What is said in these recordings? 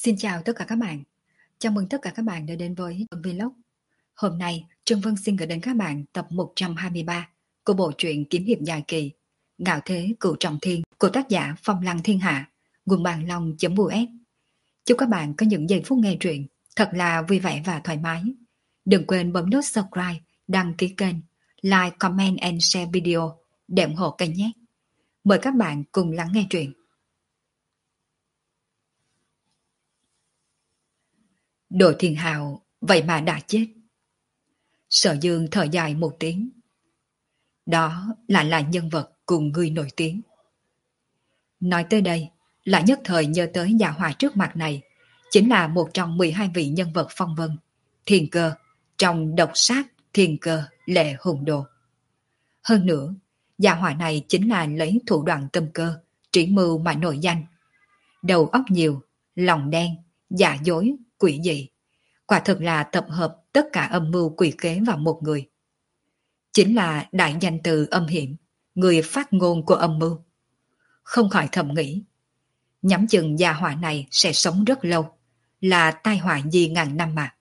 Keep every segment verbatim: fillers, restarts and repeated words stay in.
Xin chào tất cả các bạn. Chào mừng tất cả các bạn đã đến với Vlog. Hôm nay, Trân Vân xin gửi đến các bạn tập một trăm hai mươi ba của bộ truyện kiếm hiệp dài kỳ Ngạo Thế Cửu Trọng Thiên của tác giả Phong Lăng Thiên Hạ, nguồn bàn long.us. Chúc các bạn có những giây phút nghe truyện thật là vui vẻ và thoải mái. Đừng quên bấm nút subscribe, đăng ký kênh, like, comment and share video để ủng hộ kênh nhé. Mời các bạn cùng lắng nghe truyện. Đồ Thiên Hào vậy mà đã chết. Sở Dương thở dài một tiếng. Đó lại là nhân vật cùng người nổi tiếng. Nói tới đây, lại nhất thời nhớ tới gia hỏa trước mặt này, chính là một trong mười hai vị nhân vật phong vân, thiên cơ, trong độc sát thiên cơ lệ hùng đồ. Hơn nữa, gia hỏa này chính là lấy thủ đoạn tâm cơ, trí mưu mà nổi danh. Đầu óc nhiều, lòng đen, giả dối, quỷ dị. Quả thực là tập hợp tất cả âm mưu quỷ kế vào một người. Chính là đại danh từ âm hiểm, người phát ngôn của âm mưu. Không khỏi thầm nghĩ, nhắm chừng gia hỏa này sẽ sống rất lâu, là tai họa gì ngàn năm mà.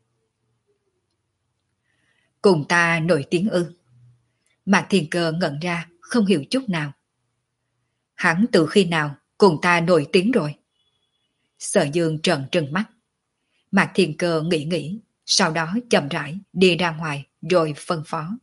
Cùng ta nổi tiếng ư? Mạc Thiên Cơ ngẩn ra, không hiểu chút nào. Hắn từ khi nào cùng ta nổi tiếng rồi? Sở Dương trợn trừng mắt. Mạc Thiên Cơ nghĩ nghĩ, sau đó chậm rãi đi ra ngoài rồi phân phó.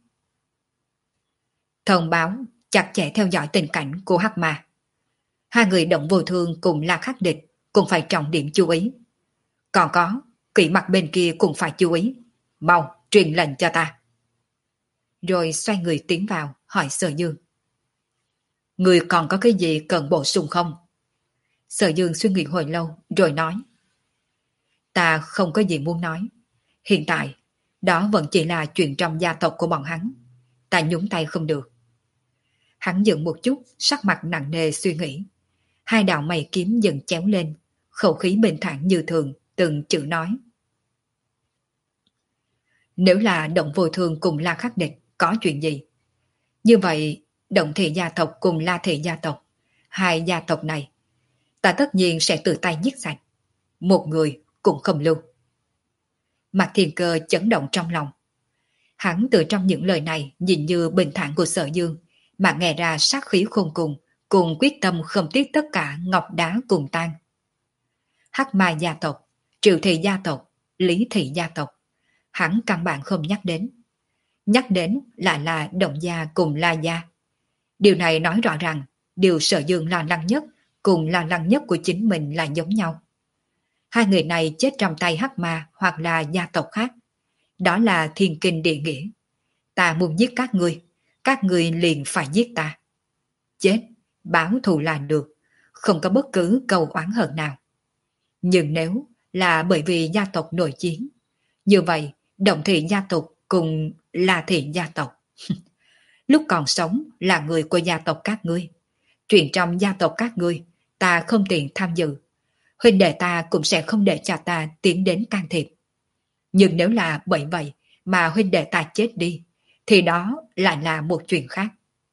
Thông báo chặt chẽ theo dõi tình cảnh của Hắc Ma. Hai người Động Vô Thương cùng La Khắc Địch cũng phải trọng điểm chú ý. Còn có, kỵ mặt bên kia cũng phải chú ý. Mau, truyền lệnh cho ta. Rồi xoay người tiến vào, hỏi Sở Dương. Người còn có cái gì cần bổ sung không? Sở Dương suy nghĩ hồi lâu, rồi nói. Ta không có gì muốn nói. Hiện tại, đó vẫn chỉ là chuyện trong gia tộc của bọn hắn. Ta nhúng tay không được. Hắn dừng một chút, sắc mặt nặng nề suy nghĩ. Hai đạo mày kiếm dần chéo lên, khẩu khí bình thản như thường, từng chữ nói. Nếu là Động Vô Thương cùng La Khắc Địch có chuyện gì, như vậy Động Thị gia tộc cùng La Thị gia tộc, hai gia tộc này, ta tất nhiên sẽ tự tay giết sạch. Một người cũng không lưu. Mạc Thiên Cơ chấn động trong lòng. Hắn từ trong những lời này nhìn như bình thản của Sở Dương mà nghe ra sát khí khôn cùng, cùng quyết tâm không tiếc tất cả ngọc đá cùng tan. Hắc Ma gia tộc, Triệu Thị gia tộc, Lý Thị gia tộc, hắn căn bản không nhắc đến. Nhắc đến lại là Động gia cùng La gia. Điều này nói rõ rằng điều Sở Dương lo lắng nhất cùng lo lắng nhất của chính mình là giống nhau. Hai người này chết trong tay Hắc Ma hoặc là gia tộc khác. Đó là thiên kinh địa nghĩa. Ta muốn giết các ngươi, các ngươi liền phải giết ta. Chết, báo thù là được, không có bất cứ câu oán hận nào. Nhưng nếu là bởi vì gia tộc nội chiến, như vậy Động Thị gia tộc cùng La Thị gia tộc. Lúc còn sống là người của gia tộc các ngươi. Chuyện trong gia tộc các ngươi, ta không tiện tham dự. Huynh đệ ta cũng sẽ không để cho ta tiến đến can thiệp. Nhưng nếu là bởi vậy mà huynh đệ ta chết đi, thì đó lại là một chuyện khác.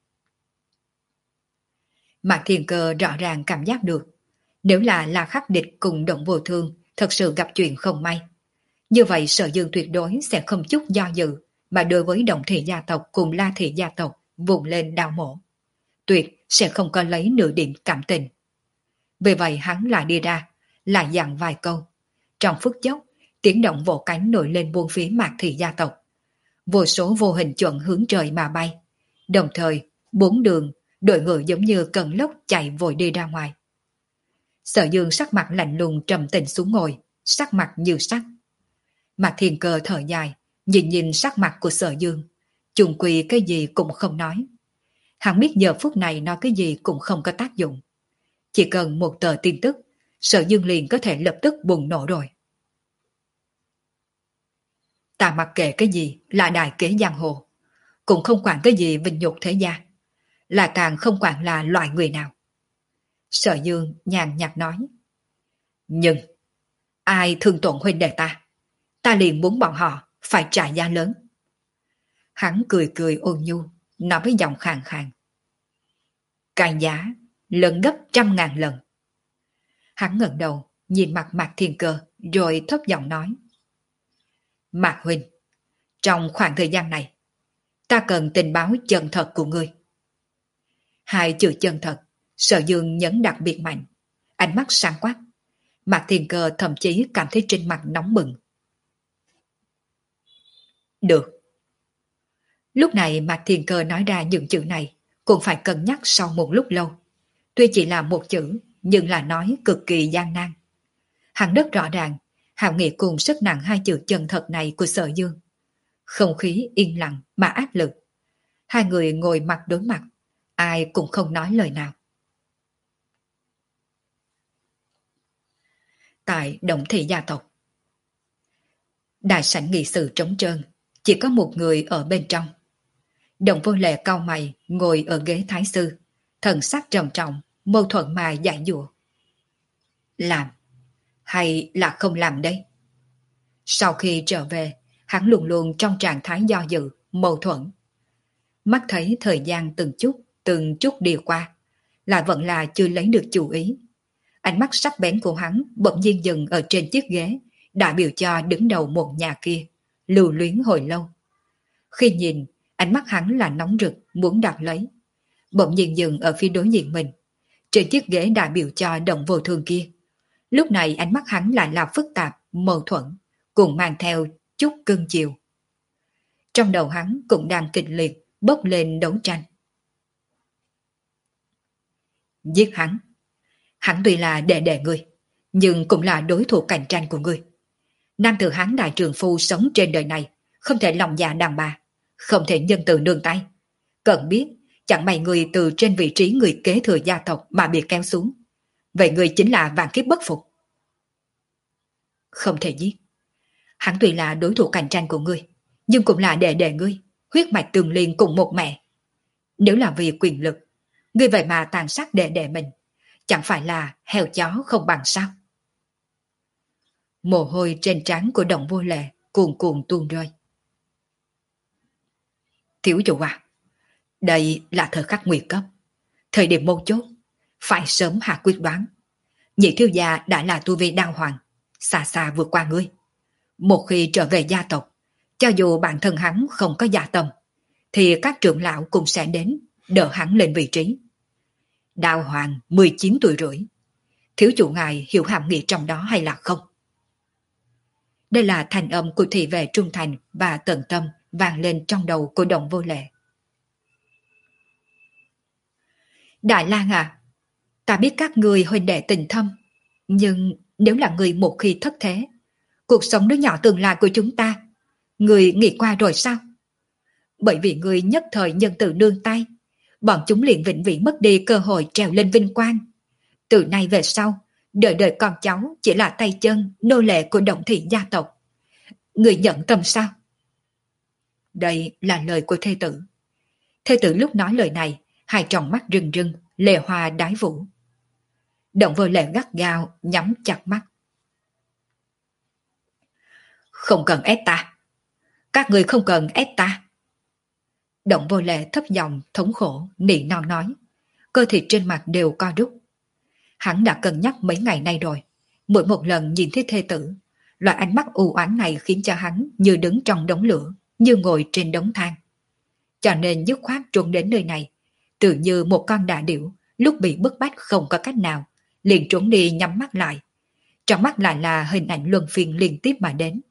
Mạc Thiên Cơ rõ ràng cảm giác được, nếu là La Khắc Địch cùng Động Vô Thương thật sự gặp chuyện không may, như vậy Sở Dương tuyệt đối sẽ không chút do dự mà đối với Động Thị gia tộc cùng La Thị gia tộc vùng lên đào mổ. Tuyệt sẽ không có lấy nửa điểm cảm tình. Vì vậy hắn lại đi ra, lại dặn vài câu. Trong phút chốc, tiếng động vỗ cánh nổi lên buôn phía Mạc Thị gia tộc. Vô số vô hình chuẩn hướng trời mà bay. Đồng thời, bốn đường, đội ngựa giống như cơn lốc chạy vội đi ra ngoài. Sở Dương sắc mặt lạnh lùng trầm tĩnh xuống ngồi, sắc mặt như sắt. Mạc Thiên Cơ thở dài, nhìn nhìn sắc mặt của Sở Dương. Chung quy cái gì cũng không nói. Hắn biết giờ phút này nói cái gì cũng không có tác dụng. Chỉ cần một tờ tin tức, Sở Dương liền có thể lập tức bùng nổ rồi. Ta mặc kệ cái gì là đại kế giang hồ, cũng không quản cái gì vinh nhục thế gia, là càng không quản là loại người nào. Sở Dương nhàn nhạt nói. Nhưng, ai thương tổn huynh đệ ta, ta liền muốn bọn họ phải trả giá lớn. Hắn cười cười ôn nhu, nói với giọng khàn khàn. Cái giá lớn gấp trăm ngàn lần. Hắn ngẩng đầu, nhìn mặt Mạc Thiên Cơ, rồi thấp giọng nói. Mạc huynh, trong khoảng thời gian này, ta cần tình báo chân thật của ngươi. Hai chữ chân thật, Sở Dương nhấn đặc biệt mạnh, ánh mắt sáng quắc. Mạc Thiên Cơ thậm chí cảm thấy trên mặt nóng bừng. Được. Lúc này Mạc Thiên Cơ nói ra những chữ này cũng phải cân nhắc sau một lúc lâu. Tuy chỉ là một chữ, nhưng là nói cực kỳ gian nan. Hắn rất rõ ràng, Hạo Nghị cùng sức nặng hai chữ chân thật này của Sở Dương. Không khí yên lặng mà áp lực. Hai người ngồi mặt đối mặt, ai cũng không nói lời nào. Tại Động Thị gia tộc, đại sảnh nghị sự trống trơn, chỉ có một người ở bên trong. Động Vô Lệ cau mày ngồi ở ghế thái sư, thần sắc trầm trọng, mâu thuẫn mà giải dụa. Làm hay là không làm đây? Sau khi trở về, hắn luôn luôn trong trạng thái do dự, mâu thuẫn. Mắt thấy thời gian từng chút, từng chút đi qua, lại vẫn là chưa lấy được chủ ý. Ánh mắt sắc bén của hắn bỗng nhiên dừng ở trên chiếc ghế, đại biểu cho đứng đầu một nhà kia, lưu luyến hồi lâu. Khi nhìn, ánh mắt hắn là nóng rực, muốn đoạt lấy. Bỗng nhiên dừng ở phía đối diện mình, trên chiếc ghế đại biểu cho Động Vô Thường kia. Lúc này ánh mắt hắn lại là phức tạp, mâu thuẫn, cùng mang theo chút cưng chiều. Trong đầu hắn cũng đang kịch liệt, bốc lên đấu tranh. Giết hắn. Hắn tuy là đệ đệ ngươi, nhưng cũng là đối thủ cạnh tranh của ngươi. Nam tử Hán đại trường phu sống trên đời này, không thể lòng dạ đàn bà, không thể nhân từ nương tay. Cần biết, chẳng may người từ trên vị trí người kế thừa gia tộc mà bị kéo xuống. Vậy người chính là vạn kiếp bất phục. Không thể giết. Hắn tuy là đối thủ cạnh tranh của ngươi, nhưng cũng là đệ đệ ngươi, huyết mạch tương liên cùng một mẹ. Nếu là vì quyền lực, ngươi vậy mà tàn sát đệ đệ mình, chẳng phải là heo chó không bằng sao? Mồ hôi trên trán của Động Vô Lệ cuồn cuộn tuôn rơi. Thiếu chủ à, đây là thời khắc nguy cấp, thời điểm mấu chốt, phải sớm hạ quyết đoán. Nhị thiếu gia đã là tu vi đao hoàng, xa xa vượt qua ngươi. Một khi trở về gia tộc, cho dù bản thân hắn không có dạ tâm, thì các trưởng lão cũng sẽ đến đỡ hắn lên vị trí. Đao hoàng mười chín tuổi rưỡi, thiếu chủ ngài hiểu hàm nghĩa trong đó hay là không? Đây là thành âm của thị vệ trung thành và tận tâm vang lên trong đầu của Động Vô Lệ. Đại Lang à, ta biết các người huynh đệ tình thâm, nhưng nếu là người một khi thất thế, cuộc sống đứa nhỏ tương lai của chúng ta, người nghĩ qua rồi sao? Bởi vì người nhất thời nhân từ nương tay, bọn chúng liền vĩnh viễn mất đi cơ hội trèo lên vinh quang. Từ nay về sau, đời đời con cháu chỉ là tay chân, nô lệ của Động Thị gia tộc. Người nhận tâm sao? Đây là lời của thê tử. Thê tử lúc nói lời này, hai tròng mắt rưng rưng, lệ hoa đái vũ. Động Vô Lệ gắt gao, nhắm chặt mắt. Không cần ép ta. Các người không cần ép ta. Động Vô Lệ thấp giọng, thống khổ, nỉ non nói. Cơ thịt trên mặt đều co rút. Hắn đã cân nhắc mấy ngày nay rồi. Mỗi một lần nhìn thấy thê tử, loại ánh mắt u oán này khiến cho hắn như đứng trong đống lửa, như ngồi trên đống than. Cho nên dứt khoát trốn đến nơi này, tự như một con đà điểu, lúc bị bức bách không có cách nào, liền trốn đi nhắm mắt lại. Trong mắt lại là hình ảnh luân phiên liên tiếp mà đến.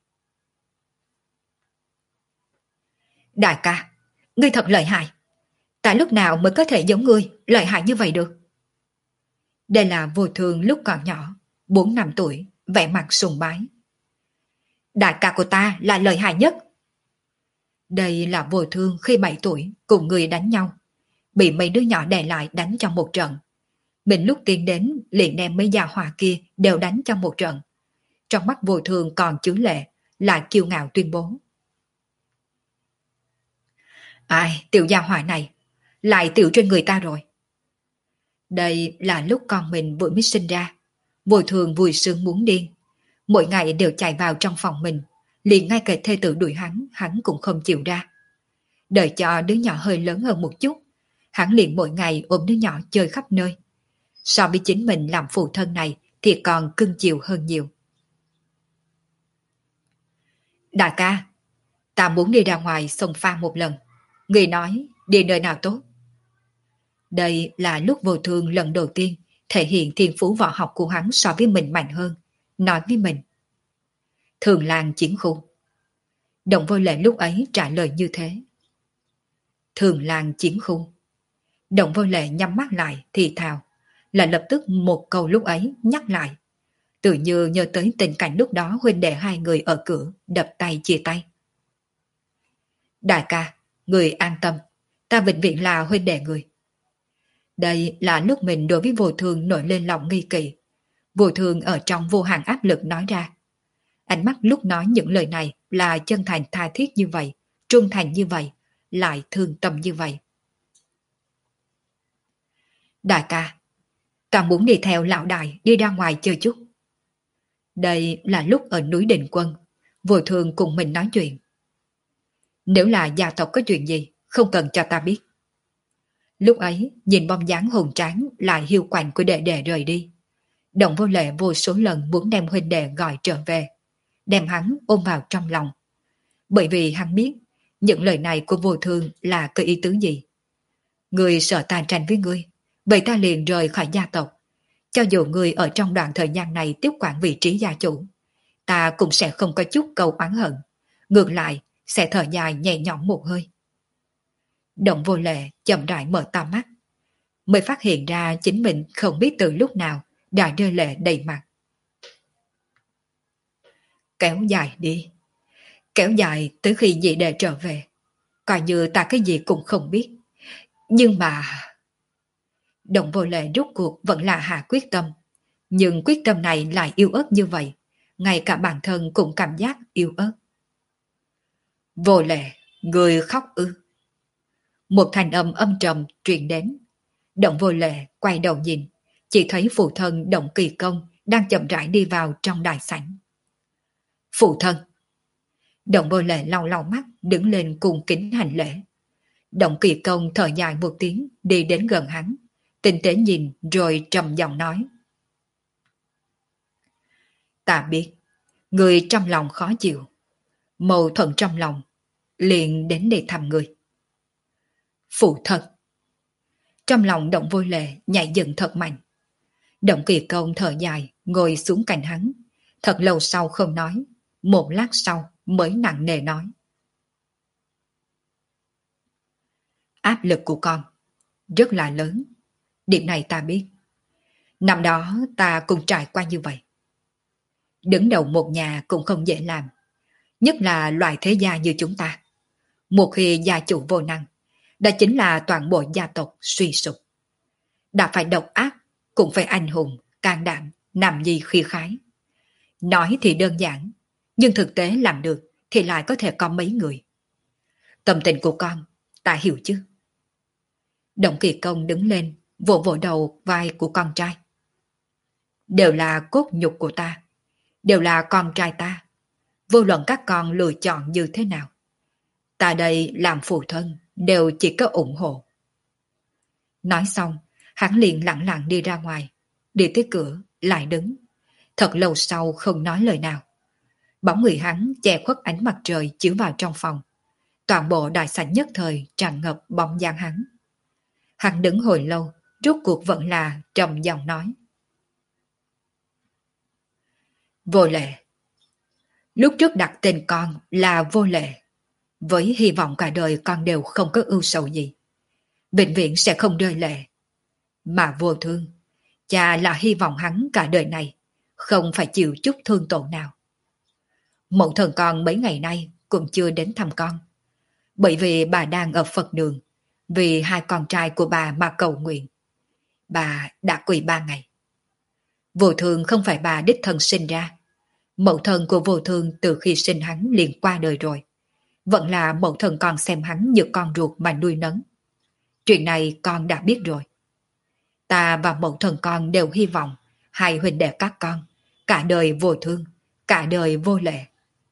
Đại ca, ngươi thật lợi hại. Tại lúc nào mới có thể giống ngươi lợi hại như vậy được? Đây là Vô Thường lúc còn nhỏ, bốn năm tuổi, vẻ mặt sùng bái. Đại ca của ta là lợi hại nhất. Đây là Vô Thương khi bảy tuổi cùng người đánh nhau, bị mấy đứa nhỏ đè lại đánh trong một trận. Mình lúc tiến đến liền đem mấy gia hỏa kia đều đánh trong một trận. Trong mắt Vô Thương còn chứa lệ, lại kiêu ngạo tuyên bố. Ai, tiểu gia hỏa này, lại tiểu trên người ta rồi. Đây là lúc con mình vừa mới sinh ra. Vô Thường vui sướng muốn điên. Mỗi ngày đều chạy vào trong phòng mình, liền ngay cả thê tử đuổi hắn, hắn cũng không chịu ra. Đợi cho đứa nhỏ hơi lớn hơn một chút, hắn liền mỗi ngày ôm đứa nhỏ chơi khắp nơi. So với chính mình làm phụ thân này thì còn cưng chiều hơn nhiều. Đại ca, ta muốn đi ra ngoài sông pha một lần. Người nói đi nơi nào tốt? Đây là lúc Vô Thương lần đầu tiên thể hiện thiên phú võ học của hắn so với mình mạnh hơn. Nói với mình. Thường làng chiến khu. Đồng Vô Lệ lúc ấy trả lời như thế. Thường làng chiến khu. Đồng Vô Lệ nhắm mắt lại thì thào. Là lập tức một câu lúc ấy nhắc lại. Tự như nhớ tới tình cảnh lúc đó huynh đệ hai người ở cửa đập tay chia tay. Đại ca, người an tâm. Ta vĩnh viễn là huynh đệ người. Đây là lúc mình đối với Vô Thương nổi lên lòng nghi kỵ. Vô Thương ở trong vô hạn áp lực nói ra. Ánh mắt lúc nói những lời này là chân thành tha thiết như vậy, trung thành như vậy, lại thương tâm như vậy. Đại ca, ta muốn đi theo lão đại đi ra ngoài chơi chút. Đây là lúc ở núi Định Quân, Vô Thương cùng mình nói chuyện. Nếu là gia tộc có chuyện gì, không cần cho ta biết. Lúc ấy, nhìn bóng dáng hùng tráng lại hiu quạnh của đệ đệ rời đi. Đồng Vô Lệ vô số lần muốn đem huynh đệ gọi trở về, đem hắn ôm vào trong lòng. Bởi vì hắn biết, những lời này của Vô Thương là cái ý tứ gì. Người sợ ta tranh với ngươi, vậy ta liền rời khỏi gia tộc. Cho dù ngươi ở trong đoạn thời gian này tiếp quản vị trí gia chủ, ta cũng sẽ không có chút câu oán hận. Ngược lại, sẽ thở dài nhẹ nhõm một hơi. Đồng Vô Lệ chậm rãi mở to mắt, mới phát hiện ra chính mình không biết từ lúc nào đã rơi lệ đầy mặt. Kéo dài đi, kéo dài tới khi nhị đệ trở về, coi như ta cái gì cũng không biết. Nhưng mà... Đồng Vô Lệ rút cuộc vẫn là hạ quyết tâm, nhưng quyết tâm này lại yếu ớt như vậy, ngay cả bản thân cũng cảm giác yếu ớt. Vô Lệ, người khóc ư? Một thanh âm âm trầm truyền đến. Động Vô Lệ quay đầu nhìn, chỉ thấy phụ thân Động Kỳ Công đang chậm rãi đi vào trong đại sảnh. Phụ thân! Động Vô Lệ lau lau mắt, đứng lên cùng kính hành lễ. Động Kỳ Công thở dài một tiếng, đi đến gần hắn, tinh tế nhìn rồi trầm giọng nói. Ta biết, người trong lòng khó chịu, mâu thuẫn trong lòng, liền đến để thăm người. Phụ thân! Trong lòng Động Vô Lệ nhảy dựng thật mạnh. Động Kỳ Công thở dài, ngồi xuống cạnh hắn, thật lâu sau không nói, một lát sau mới nặng nề nói. Áp lực của con rất là lớn, điểm này ta biết. Năm đó ta cũng trải qua như vậy. Đứng đầu một nhà cũng không dễ làm, nhất là loại thế gia như chúng ta. Một khi gia chủ vô năng, đó chính là toàn bộ gia tộc suy sụp. Đã phải độc ác, cũng phải anh hùng, can đảm, nằm gì khi khái. Nói thì đơn giản, nhưng thực tế làm được thì lại có thể có mấy người. Tâm tình của con, ta hiểu chứ. Động Kỳ Công đứng lên, vỗ vỗ đầu vai của con trai. Đều là cốt nhục của ta, đều là con trai ta. Vô luận các con lựa chọn như thế nào, ta đây làm phụ thân đều chỉ có ủng hộ. Nói xong, hắn liền lặng lặng đi ra ngoài, đi tới cửa, lại đứng. Thật lâu sau không nói lời nào. Bóng người hắn che khuất ánh mặt trời chiếu vào trong phòng. Toàn bộ đại sảnh nhất thời tràn ngập bóng dáng hắn. Hắn đứng hồi lâu, rốt cuộc vẫn là trầm giọng nói. Vô Lệ. Lúc trước đặt tên con là Vô Lệ, với hy vọng cả đời con đều không có ưu sầu gì, vĩnh viễn sẽ không rơi lệ. Mà Vô Thương, cha là hy vọng hắn cả đời này không phải chịu chút thương tổn nào. Mẫu thân con mấy ngày nay cũng chưa đến thăm con, bởi vì bà đang ở Phật đường, vì hai con trai của bà mà cầu nguyện. Bà đã quỳ ba ngày. Vô Thương không phải bà đích thân sinh ra. Mẫu thân của Vô Thương từ khi sinh hắn liền qua đời rồi. Vẫn là mẫu thân con xem hắn như con ruột mà nuôi nấng. Chuyện này con đã biết rồi. Ta và mẫu thân con đều hy vọng hai huynh đệ các con cả đời Vô Thương, cả đời Vô Lệ.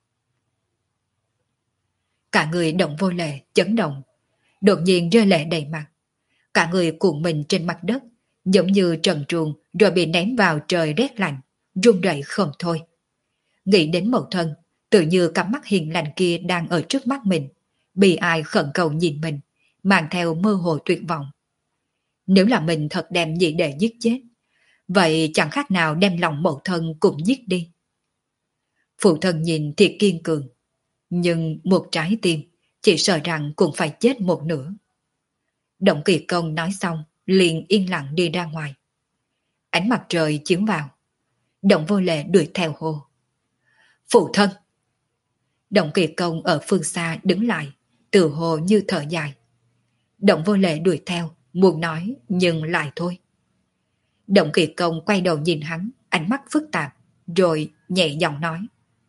Cả người Động Vô Lệ chấn động, đột nhiên rơi lệ đầy mặt. Cả người cuộn mình trên mặt đất, giống như trần truồng rồi bị ném vào trời rét lạnh, run rẩy không thôi. Nghĩ đến mẫu thân, tự như cặp mắt hiền lành kia đang ở trước mắt mình, bị ai khẩn cầu nhìn mình, mang theo mơ hồ tuyệt vọng. Nếu là mình thật đem nhị đệ giết chết, vậy chẳng khác nào đem lòng mẫu thân cũng giết đi. Phụ thân nhìn thì kiên cường, nhưng một trái tim chỉ sợ rằng cũng phải chết một nửa. Động Kỳ Công nói xong, liền yên lặng đi ra ngoài. Ánh mặt trời chiếu vào, Động Vô Lệ đuổi theo hô: Phụ thân! Động Kỳ Công ở phương xa đứng lại, tự hồ như thở dài. Động Vô Lệ đuổi theo, muốn nói nhưng lại thôi. Động Kỳ Công quay đầu nhìn hắn, ánh mắt phức tạp, rồi nhẹ giọng nói: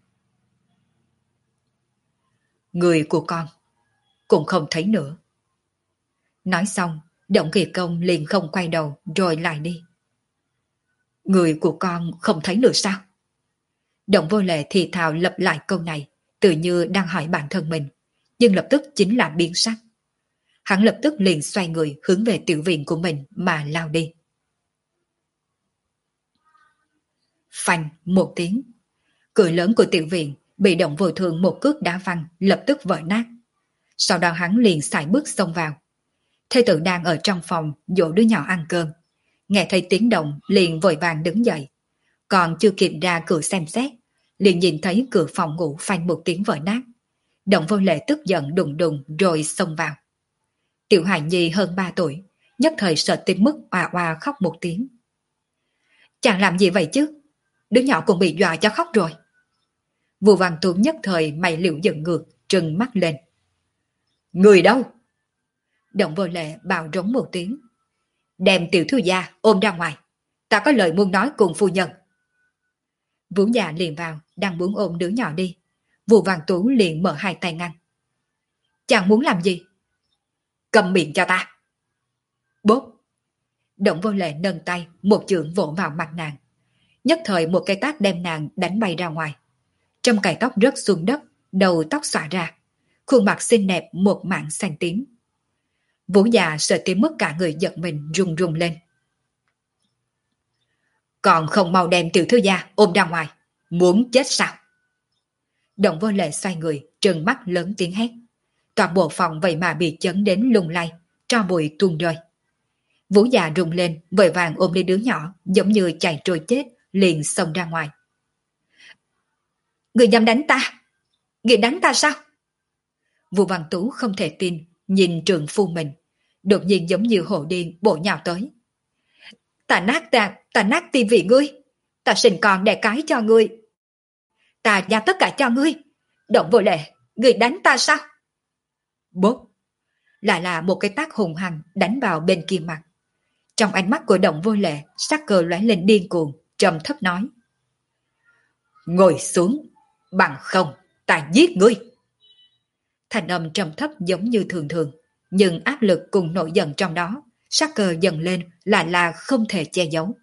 Người của con cũng không thấy nữa. Nói xong, Động Kỳ Công liền không quay đầu rồi lại đi. Người của con không thấy nữa sao? Động Vô Lệ thì thào lặp lại câu này, tự như đang hỏi bản thân mình, nhưng lập tức chính là biến sắc. Hắn lập tức liền xoay người hướng về tiểu viện của mình mà lao đi. Phanh một tiếng, cửa lớn của tiểu viện bị Động Vô Thường một cước đá văng, lập tức vỡ nát. Sau đó hắn liền sải bước xông vào. Thê tử đang ở trong phòng dỗ đứa nhỏ ăn cơm, nghe thấy tiếng động liền vội vàng đứng dậy, còn chưa kịp ra cửa xem xét, liền nhìn thấy cửa phòng ngủ phanh một tiếng vỡ nát. Động Vô Lệ tức giận đùng đùng rồi xông vào. Tiểu hài nhi hơn ba tuổi, nhất thời sợ tới mức oà oà khóc một tiếng. Chàng làm gì vậy chứ? Đứa nhỏ cũng bị dọa cho khóc rồi. Vũ Văn Tú nhất thời mày liễu giận ngược, trừng mắt lên. Người đâu? Động Vô Lệ bào rống một tiếng. Đem tiểu thư gia ôm ra ngoài, ta có lời muốn nói cùng phu nhân. Vũ già liền vào, đang muốn ôm đứa nhỏ đi. Vũ Văn Tú liền mở hai tay ngăn. Chàng muốn làm gì? Cầm miệng cho ta. Bốp. Động Vô Lệ nâng tay, một chưởng vỗ vào mặt nàng. Nhất thời một cái tát đem nàng đánh bay ra ngoài. Trong cài tóc rớt xuống đất, đầu tóc xõa ra, khuôn mặt xinh đẹp một mảng xanh tím. Vũ già sợ tới mức cả người giận mình run run lên. Còn không mau đem tiểu thư gia ôm ra ngoài, muốn chết sao? Động Vô Lệ xoay người, trừng mắt lớn tiếng hét. Toàn bộ phòng vậy mà bị chấn đến lung lay, tro bụi tuôn rơi. Vũ già rung lên, vội vàng ôm lấy đứa nhỏ, giống như chạy trôi chết, liền xông ra ngoài. Người dám đánh ta? Người đánh ta sao? Vũ Văn Tú không thể tin, nhìn trường phu mình, đột nhiên giống như hổ điên bổ nhào tới. Ta nát ta, ta nát tivi ngươi, ta sinh con đẻ cái cho ngươi, ta giao tất cả cho ngươi. Động Vô Lệ, ngươi đánh ta sao? Bốp, lại là một cái tác hùng hăng đánh vào bên kia mặt. Trong ánh mắt của Động Vô Lệ, sắc cơ lóe lên điên cuồng, trầm thấp nói. Ngồi xuống, bằng không, ta giết ngươi. Thành âm trầm thấp giống như thường thường, nhưng áp lực cùng nổi giận trong đó, sắc cơ dần lên là là không thể che giấu.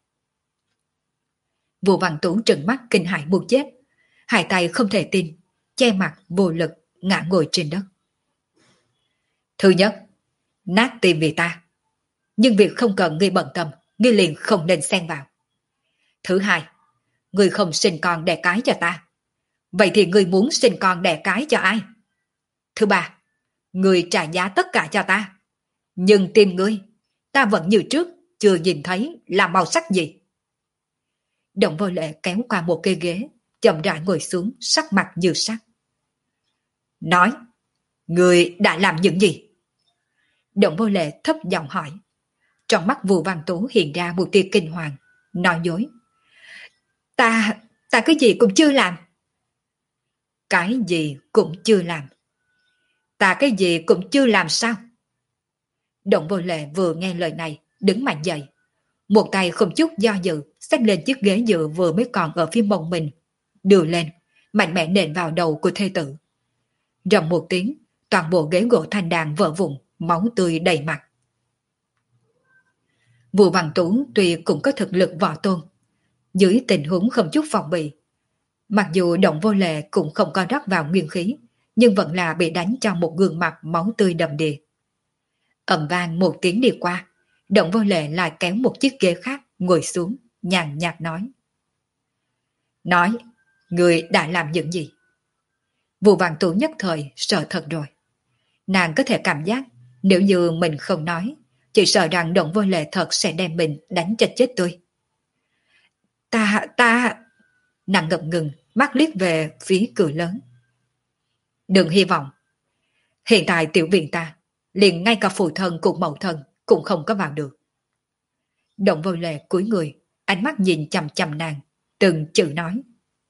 Vũ Văn Tú trừng mắt kinh hãi muốn chết, hai tay không thể tin, che mặt vô lực ngã ngồi trên đất. Thứ nhất, nát tim vì ta, nhưng việc không cần ngươi bận tâm, ngươi liền không nên xen vào. Thứ hai, ngươi không sinh con đẻ cái cho ta, vậy thì ngươi muốn sinh con đẻ cái cho ai? Thứ ba, ngươi trả giá tất cả cho ta, nhưng tim ngươi, ta vẫn như trước, chưa nhìn thấy là màu sắc gì. Động Vô Lệ kéo qua một cây ghế, chậm rãi ngồi xuống, sắc mặt như sắt. Nói, ngươi đã làm những gì? Động Vô Lệ thấp giọng hỏi. Trong mắt Vũ Văn Tú hiện ra một tia kinh hoàng, nói dối. Ta, ta cái gì cũng chưa làm. Cái gì cũng chưa làm? Ta cái gì cũng chưa làm sao? Động Vô Lệ vừa nghe lời này, đứng mạnh dậy. Một tay không chút do dự, xách lên chiếc ghế dựa vừa mới còn ở phía mông mình, đưa lên, mạnh mẽ nện vào đầu của thê tử. Rầm một tiếng, toàn bộ ghế gỗ thanh đàn vỡ vụn, máu tươi đầy mặt. Vũ Văn Tú tuy cũng có thực lực võ tôn, dưới tình huống không chút phòng bị, mặc dù Động Vô Lệ cũng không có rót vào nguyên khí, nhưng vẫn là bị đánh cho một gương mặt máu tươi đầm đìa. Ầm vang một tiếng đi qua, Động Vô Lệ lại kéo một chiếc ghế khác ngồi xuống, nhàn nhạt nói. Nói, người đã làm những gì? Vụ Văn Tú nhất thời sợ thật rồi. Nàng có thể cảm giác nếu như mình không nói, chỉ sợ rằng Động Vô Lệ thật sẽ đem mình đánh cho chết tươi. Ta, ta... Nàng ngập ngừng, mắt liếc về phía cửa lớn. Đừng hy vọng. Hiện tại tiểu viện ta, liền ngay cả phụ thân cùng mẫu thân cũng không có vào được. Động Vô Lệ cúi người, ánh mắt nhìn chằm chằm nàng, từng chữ nói.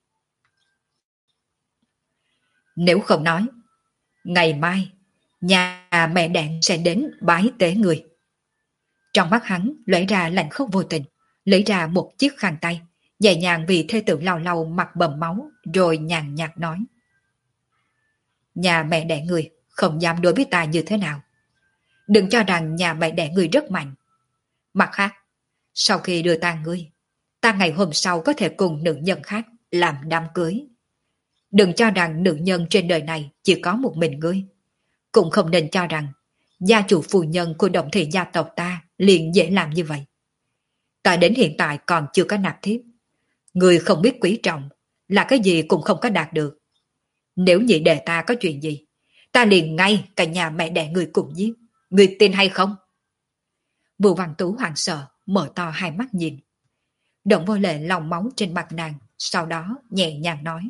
Nếu không nói, ngày mai, nhà mẹ đẻ sẽ đến bái tế người. Trong mắt hắn lóe ra lạnh khốc vô tình, lấy ra một chiếc khăn tay, nhẹ nhàng vì thê tử lau lau mặt bầm máu, rồi nhàn nhạt nói. Nhà mẹ đẻ người không dám đối với ta như thế nào. Đừng cho rằng nhà mẹ đẻ người rất mạnh. Mặt khác, sau khi đưa ta ngươi, ta ngày hôm sau có thể cùng nữ nhân khác làm đám cưới. Đừng cho rằng nữ nhân trên đời này chỉ có một mình ngươi. Cũng không nên cho rằng gia chủ phu nhân của Động Thị gia tộc ta liền dễ làm như vậy. Ta đến hiện tại còn chưa có nạp thiếp. Ngươi không biết quý trọng, là cái gì cũng không có đạt được. Nếu nhị đệ ta có chuyện gì, ta liền ngay cả nhà mẹ đẻ người cùng giết. Ngươi tin hay không? Vũ Văn Tú hoảng sợ, mở to hai mắt nhìn. Động Vô Lệ lòng máu trên mặt nàng, sau đó nhẹ nhàng nói.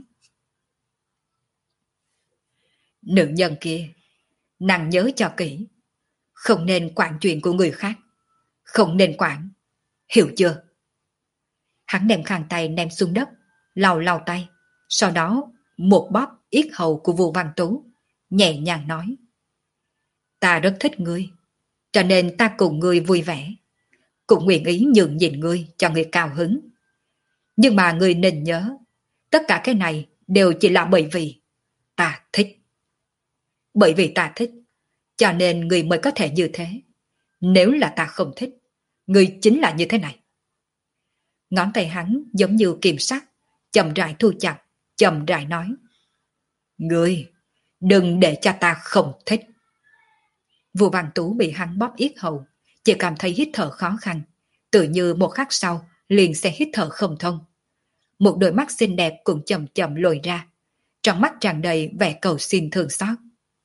Nữ nhân kia, nàng nhớ cho kỹ. Không nên quản chuyện của người khác. Không nên quản. Hiểu chưa? Hắn đem khăn tay ném xuống đất, lau lau tay. Sau đó một bóp yết hầu của Vũ Văn Tú, nhẹ nhàng nói. Ta rất thích ngươi, cho nên ta cùng ngươi vui vẻ. Cũng nguyện ý nhường nhịn ngươi cho ngươi cao hứng. Nhưng mà ngươi nên nhớ, tất cả cái này đều chỉ là bởi vì ta thích. Bởi vì ta thích, cho nên ngươi mới có thể như thế. Nếu là ta không thích, ngươi chính là như thế này. Ngón tay hắn giống như kiềm sắt, chậm rãi thu chặt, chậm rãi nói. Ngươi, đừng để cho ta không thích. Vũ Văn Tú bị hắn bóp yết hầu, chỉ cảm thấy hít thở khó khăn, tự như một khắc sau liền sẽ hít thở không thông. Một đôi mắt xinh đẹp cũng chậm chậm lồi ra, trong mắt tràn đầy vẻ cầu xin thương xót.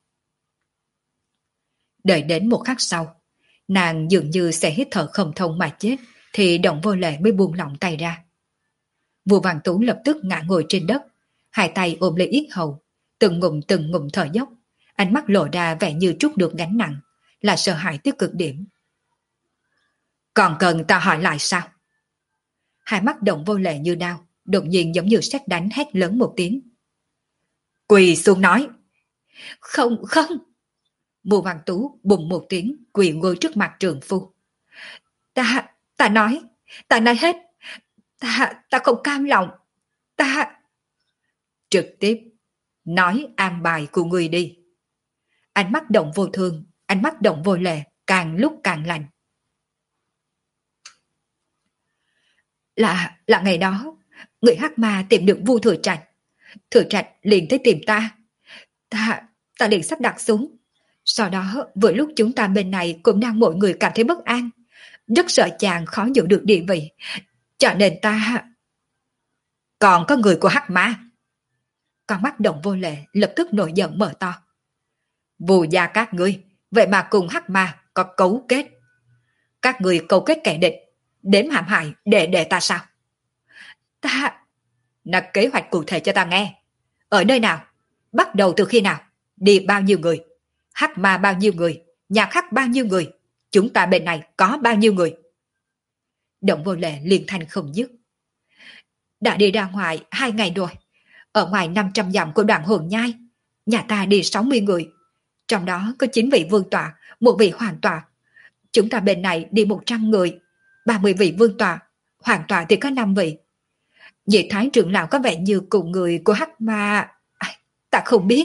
Đợi đến một khắc sau, nàng dường như sẽ hít thở không thông mà chết, thì Động Vô Lệ mới buông lỏng tay ra. Vũ Văn Tú lập tức ngã ngồi trên đất, hai tay ôm lấy yết hầu, từng ngụm từng ngụm thở dốc, ánh mắt lộ ra vẻ như trút được gánh nặng, là sợ hãi tới cực điểm. Còn cần ta hỏi lại sao? Hai mắt Động Vô Lệ như đau, đột nhiên giống như sét đánh hét lớn một tiếng. Quỳ xuống nói. Không, không. Vũ Văn Tú bùng một tiếng quỳ ngồi trước mặt trượng phu. Ta, ta nói, ta nói hết. Ta, ta không cam lòng. Ta... Trực tiếp, nói an bài của người đi. Ánh mắt Động Vô Thương, ánh mắt Động Vô Lệ càng lúc càng lạnh. Là, là ngày đó, người hắc ma tìm được Vu Thừa Trạch. Thừa Trạch liền tới tìm ta. Ta, ta liền sắp đặt xuống. Sau đó, vừa lúc chúng ta bên này cũng đang mọi người cảm thấy bất an. Rất sợ chàng khó giữ được địa vị. Cho nên ta... Còn có người của hắc ma. Con mắt Động Vô Lệ lập tức nổi giận mở to. Vù gia các ngươi, vậy mà cùng hắc ma có cấu kết. Các ngươi cấu kết kẻ địch, đếm hãm hại để để ta sao? Ta... Là kế hoạch cụ thể cho ta nghe. Ở nơi nào? Bắt đầu từ khi nào? Đi bao nhiêu người? Hắc ma bao nhiêu người? Nhà hắc bao nhiêu người? Chúng ta bên này có bao nhiêu người? Động Vô Lệ liên thanh không dứt. Đã đi ra ngoài hai ngày rồi. Ở ngoài năm trăm dặm của Đoạn Hồn Nhai, nhà ta đi sáu mươi người. Trong đó có chín vị vương tọa, một vị hoàng tọa. Chúng ta bên này đi một trăm người, ba mươi vị vương tọa, hoàng tọa thì có năm vị. Vị thái trưởng lão có vẻ như cùng người của hắc ma... À, ta không biết.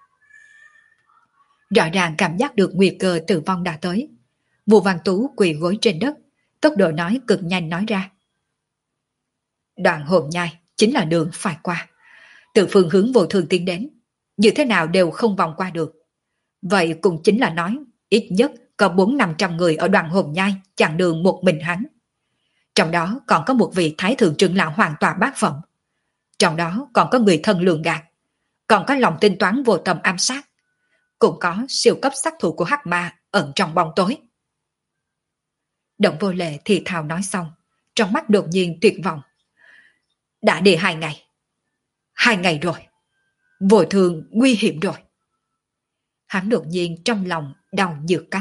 Rõ ràng cảm giác được nguy cơ tử vong đã tới. Vũ Văn Tú quỳ gối trên đất, tốc độ nói cực nhanh nói ra. Đoạn Hồn Nhai chính là đường phải qua. Từ phương hướng Vô Thường tiến đến, như thế nào đều không vòng qua được. Vậy cũng chính là nói, ít nhất có bốn năm trăm người ở đoàn hồn nhai chặn đường một mình hắn. Trong đó còn có một vị thái thượng trưởng lão hoàn toàn bát phẩm. Trong đó còn có người thân lường gạt, còn có lòng tính toán vô tâm ám sát, cũng có siêu cấp sát thủ của hắc ma ẩn trong bóng tối. Động Vô Lệ thì thào nói xong, trong mắt đột nhiên tuyệt vọng. Đã đi hai ngày. Hai ngày rồi. Vô Thường nguy hiểm rồi. Hắn đột nhiên trong lòng đau nhức cắt.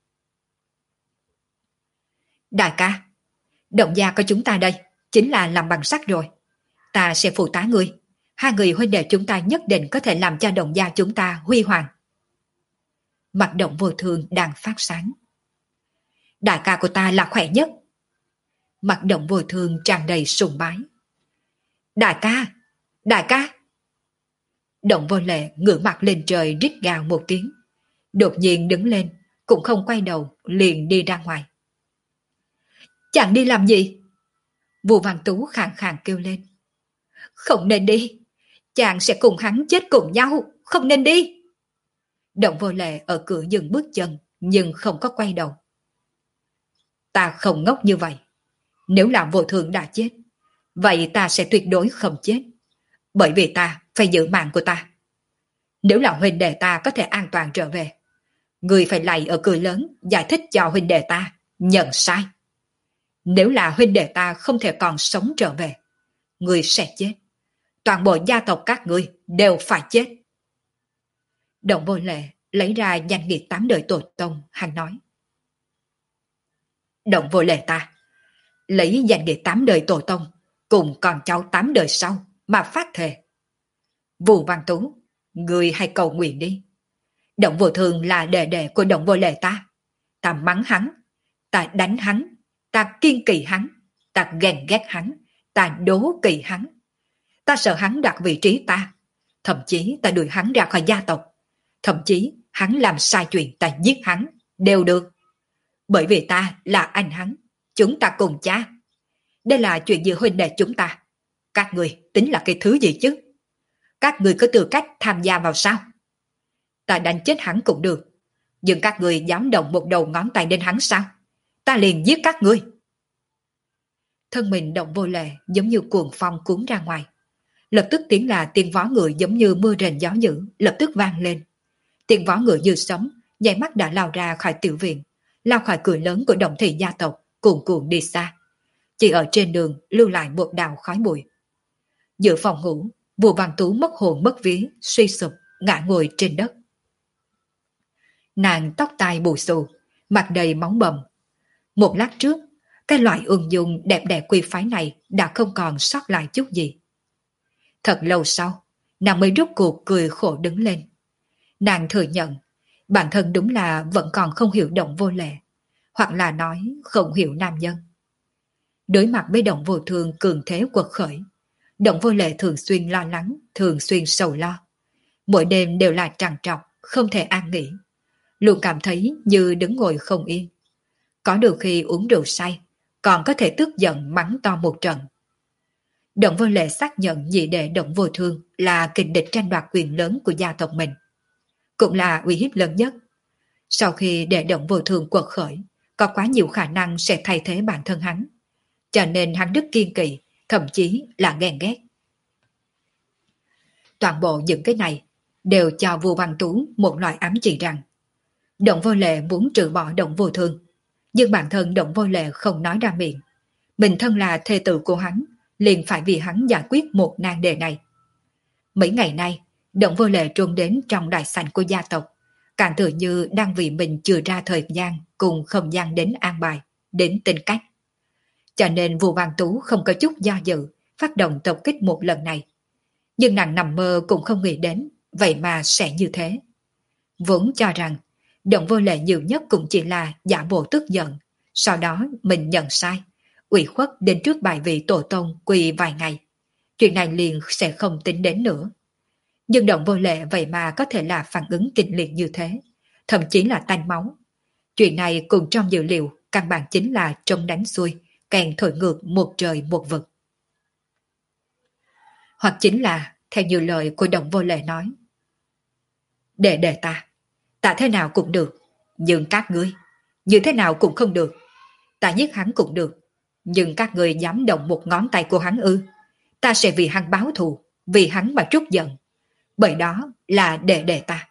Đại ca, Động gia của chúng ta đây chính là làm bằng sắt rồi. Ta sẽ phụ tá ngươi. Hai người huynh đệ chúng ta nhất định có thể làm cho Động gia chúng ta huy hoàng. Mặt Động Vô Thường đang phát sáng. Đại ca của ta là khỏe nhất. Mặt Động Vô Thường tràn đầy sùng bái. Đại ca, đại ca. Động Vô Lệ ngửa mặt lên trời rít gào một tiếng. Đột nhiên đứng lên, cũng không quay đầu, liền đi ra ngoài. Chàng đi làm gì? Vũ Văn Tú khàn khàn kêu lên. Không nên đi. Chàng sẽ cùng hắn chết cùng nhau. Không nên đi. Động Vô Lệ ở cửa dừng bước chân, nhưng không có quay đầu. Ta không ngốc như vậy. Nếu là Vô Thường đã chết, vậy ta sẽ tuyệt đối không chết. Bởi vì ta phải giữ mạng của ta. Nếu là huynh đệ ta có thể an toàn trở về, người phải lạy ở cửa lớn giải thích cho huynh đệ ta nhận sai. Nếu là huynh đệ ta không thể còn sống trở về, người sẽ chết. Toàn bộ gia tộc các ngươi đều phải chết. Động Vô Lệ lấy ra danh nghĩa tám đời tổ tông, hắn nói. Động Vô Lệ ta lấy danh nghĩa tám đời tổ tông cùng con cháu tám đời sau mà phát thề. Vũ Văn Tú, người hãy cầu nguyện đi. Động Vô Thường là đệ đệ của Động Vô Lệ ta. Ta mắng hắn, ta đánh hắn, ta kiên kỵ hắn, ta ghen ghét hắn, ta đố kỵ hắn. Ta sợ hắn đoạt vị trí ta. Thậm chí ta đuổi hắn ra khỏi gia tộc. Thậm chí hắn làm sai chuyện ta giết hắn, đều được. Bởi vì ta là anh hắn, chúng ta cùng cha. Đây là chuyện giữa huynh đệ chúng ta. Các người tính là cái thứ gì chứ? Các người có tư cách tham gia vào sao? Ta đánh chết hắn cũng được. Nhưng các người dám động một đầu ngón tay đến hắn sao? Ta liền giết các ngươi. Thân mình Động Vô Lệ giống như cuồng phong cuốn ra ngoài. Lập tức tiếng là tiếng vó ngựa giống như mưa rền gió dữ, lập tức vang lên. Tiếng vó ngựa như sấm, nháy mắt đã lao ra khỏi tiểu viện, lao khỏi cửa lớn của Động thị gia tộc, cuồn cuộn đi xa. Chỉ ở trên đường lưu lại một đạo khói bụi. Giữa phòng ngủ, Vũ Văn Tú mất hồn mất vía, suy sụp, ngã ngồi trên đất. Nàng tóc tai bù xù, mặt đầy máu bầm. Một lát trước, cái loại ung dung đẹp đẽ quý phái này đã không còn sót lại chút gì. Thật lâu sau, nàng mới rút cuộc cười khổ đứng lên. Nàng thừa nhận, bản thân đúng là vẫn còn không hiểu Động Vô Lệ, hoặc là nói không hiểu nam nhân. Đối mặt với Động Vô Thường cường thế quật khởi, Động Vô Lệ thường xuyên lo lắng, thường xuyên sầu lo. Mỗi đêm đều là trằn trọc, không thể an nghỉ. Luôn cảm thấy như đứng ngồi không yên. Có đôi khi uống rượu say, còn có thể tức giận mắng to một trận. Động Vô Lệ xác nhận nhị đệ Động Vô Thương là kình địch tranh đoạt quyền lớn của gia tộc mình, cũng là uy hiếp lớn nhất. Sau khi đệ Động Vô Thương quật khởi, có quá nhiều khả năng sẽ thay thế bản thân hắn, cho nên hắn rất kiên kỵ, thậm chí là ghen ghét. Toàn bộ những cái này đều cho Vũ Văn Tú một loại ám chỉ rằng Động Vô Lệ muốn trừ bỏ Động Vô Thương, nhưng bản thân Động Vô Lệ không nói ra miệng. Mình thân là thê tử của hắn, liền phải vì hắn giải quyết một nan đề này. Mấy ngày nay, Động Vô Lệ trốn đến trong đại sảnh của gia tộc, càng tự như đang vì mình chừa ra thời gian cùng không gian đến an bài, đến tính cách. Cho nên Vũ Văn Tú không có chút do dự, phát động tập kích một lần này. Nhưng nàng nằm mơ cũng không nghĩ đến, vậy mà sẽ như thế. Vốn cho rằng, Động Vô Lệ nhiều nhất cũng chỉ là giả bộ tức giận, sau đó mình nhận sai, ủy khuất đến trước bài vị tổ tông quỳ vài ngày. Chuyện này liền sẽ không tính đến nữa. Nhưng Động Vô Lệ vậy mà có thể là phản ứng kịch liệt như thế, thậm chí là tanh máu. Chuyện này cùng trong dữ liệu căn bản chính là trông đánh xuôi, càng thổi ngược một trời một vực. Hoặc chính là, theo như lời của Động Vô Lệ nói, để để ta, ta thế nào cũng được, Nhưng các ngươi, như thế nào cũng không được. Ta giết hắn cũng được, nhưng các ngươi dám động một ngón tay của hắn ư? Ta sẽ vì hắn báo thù, vì hắn mà trút giận. Bởi đó là đệ đệ ta.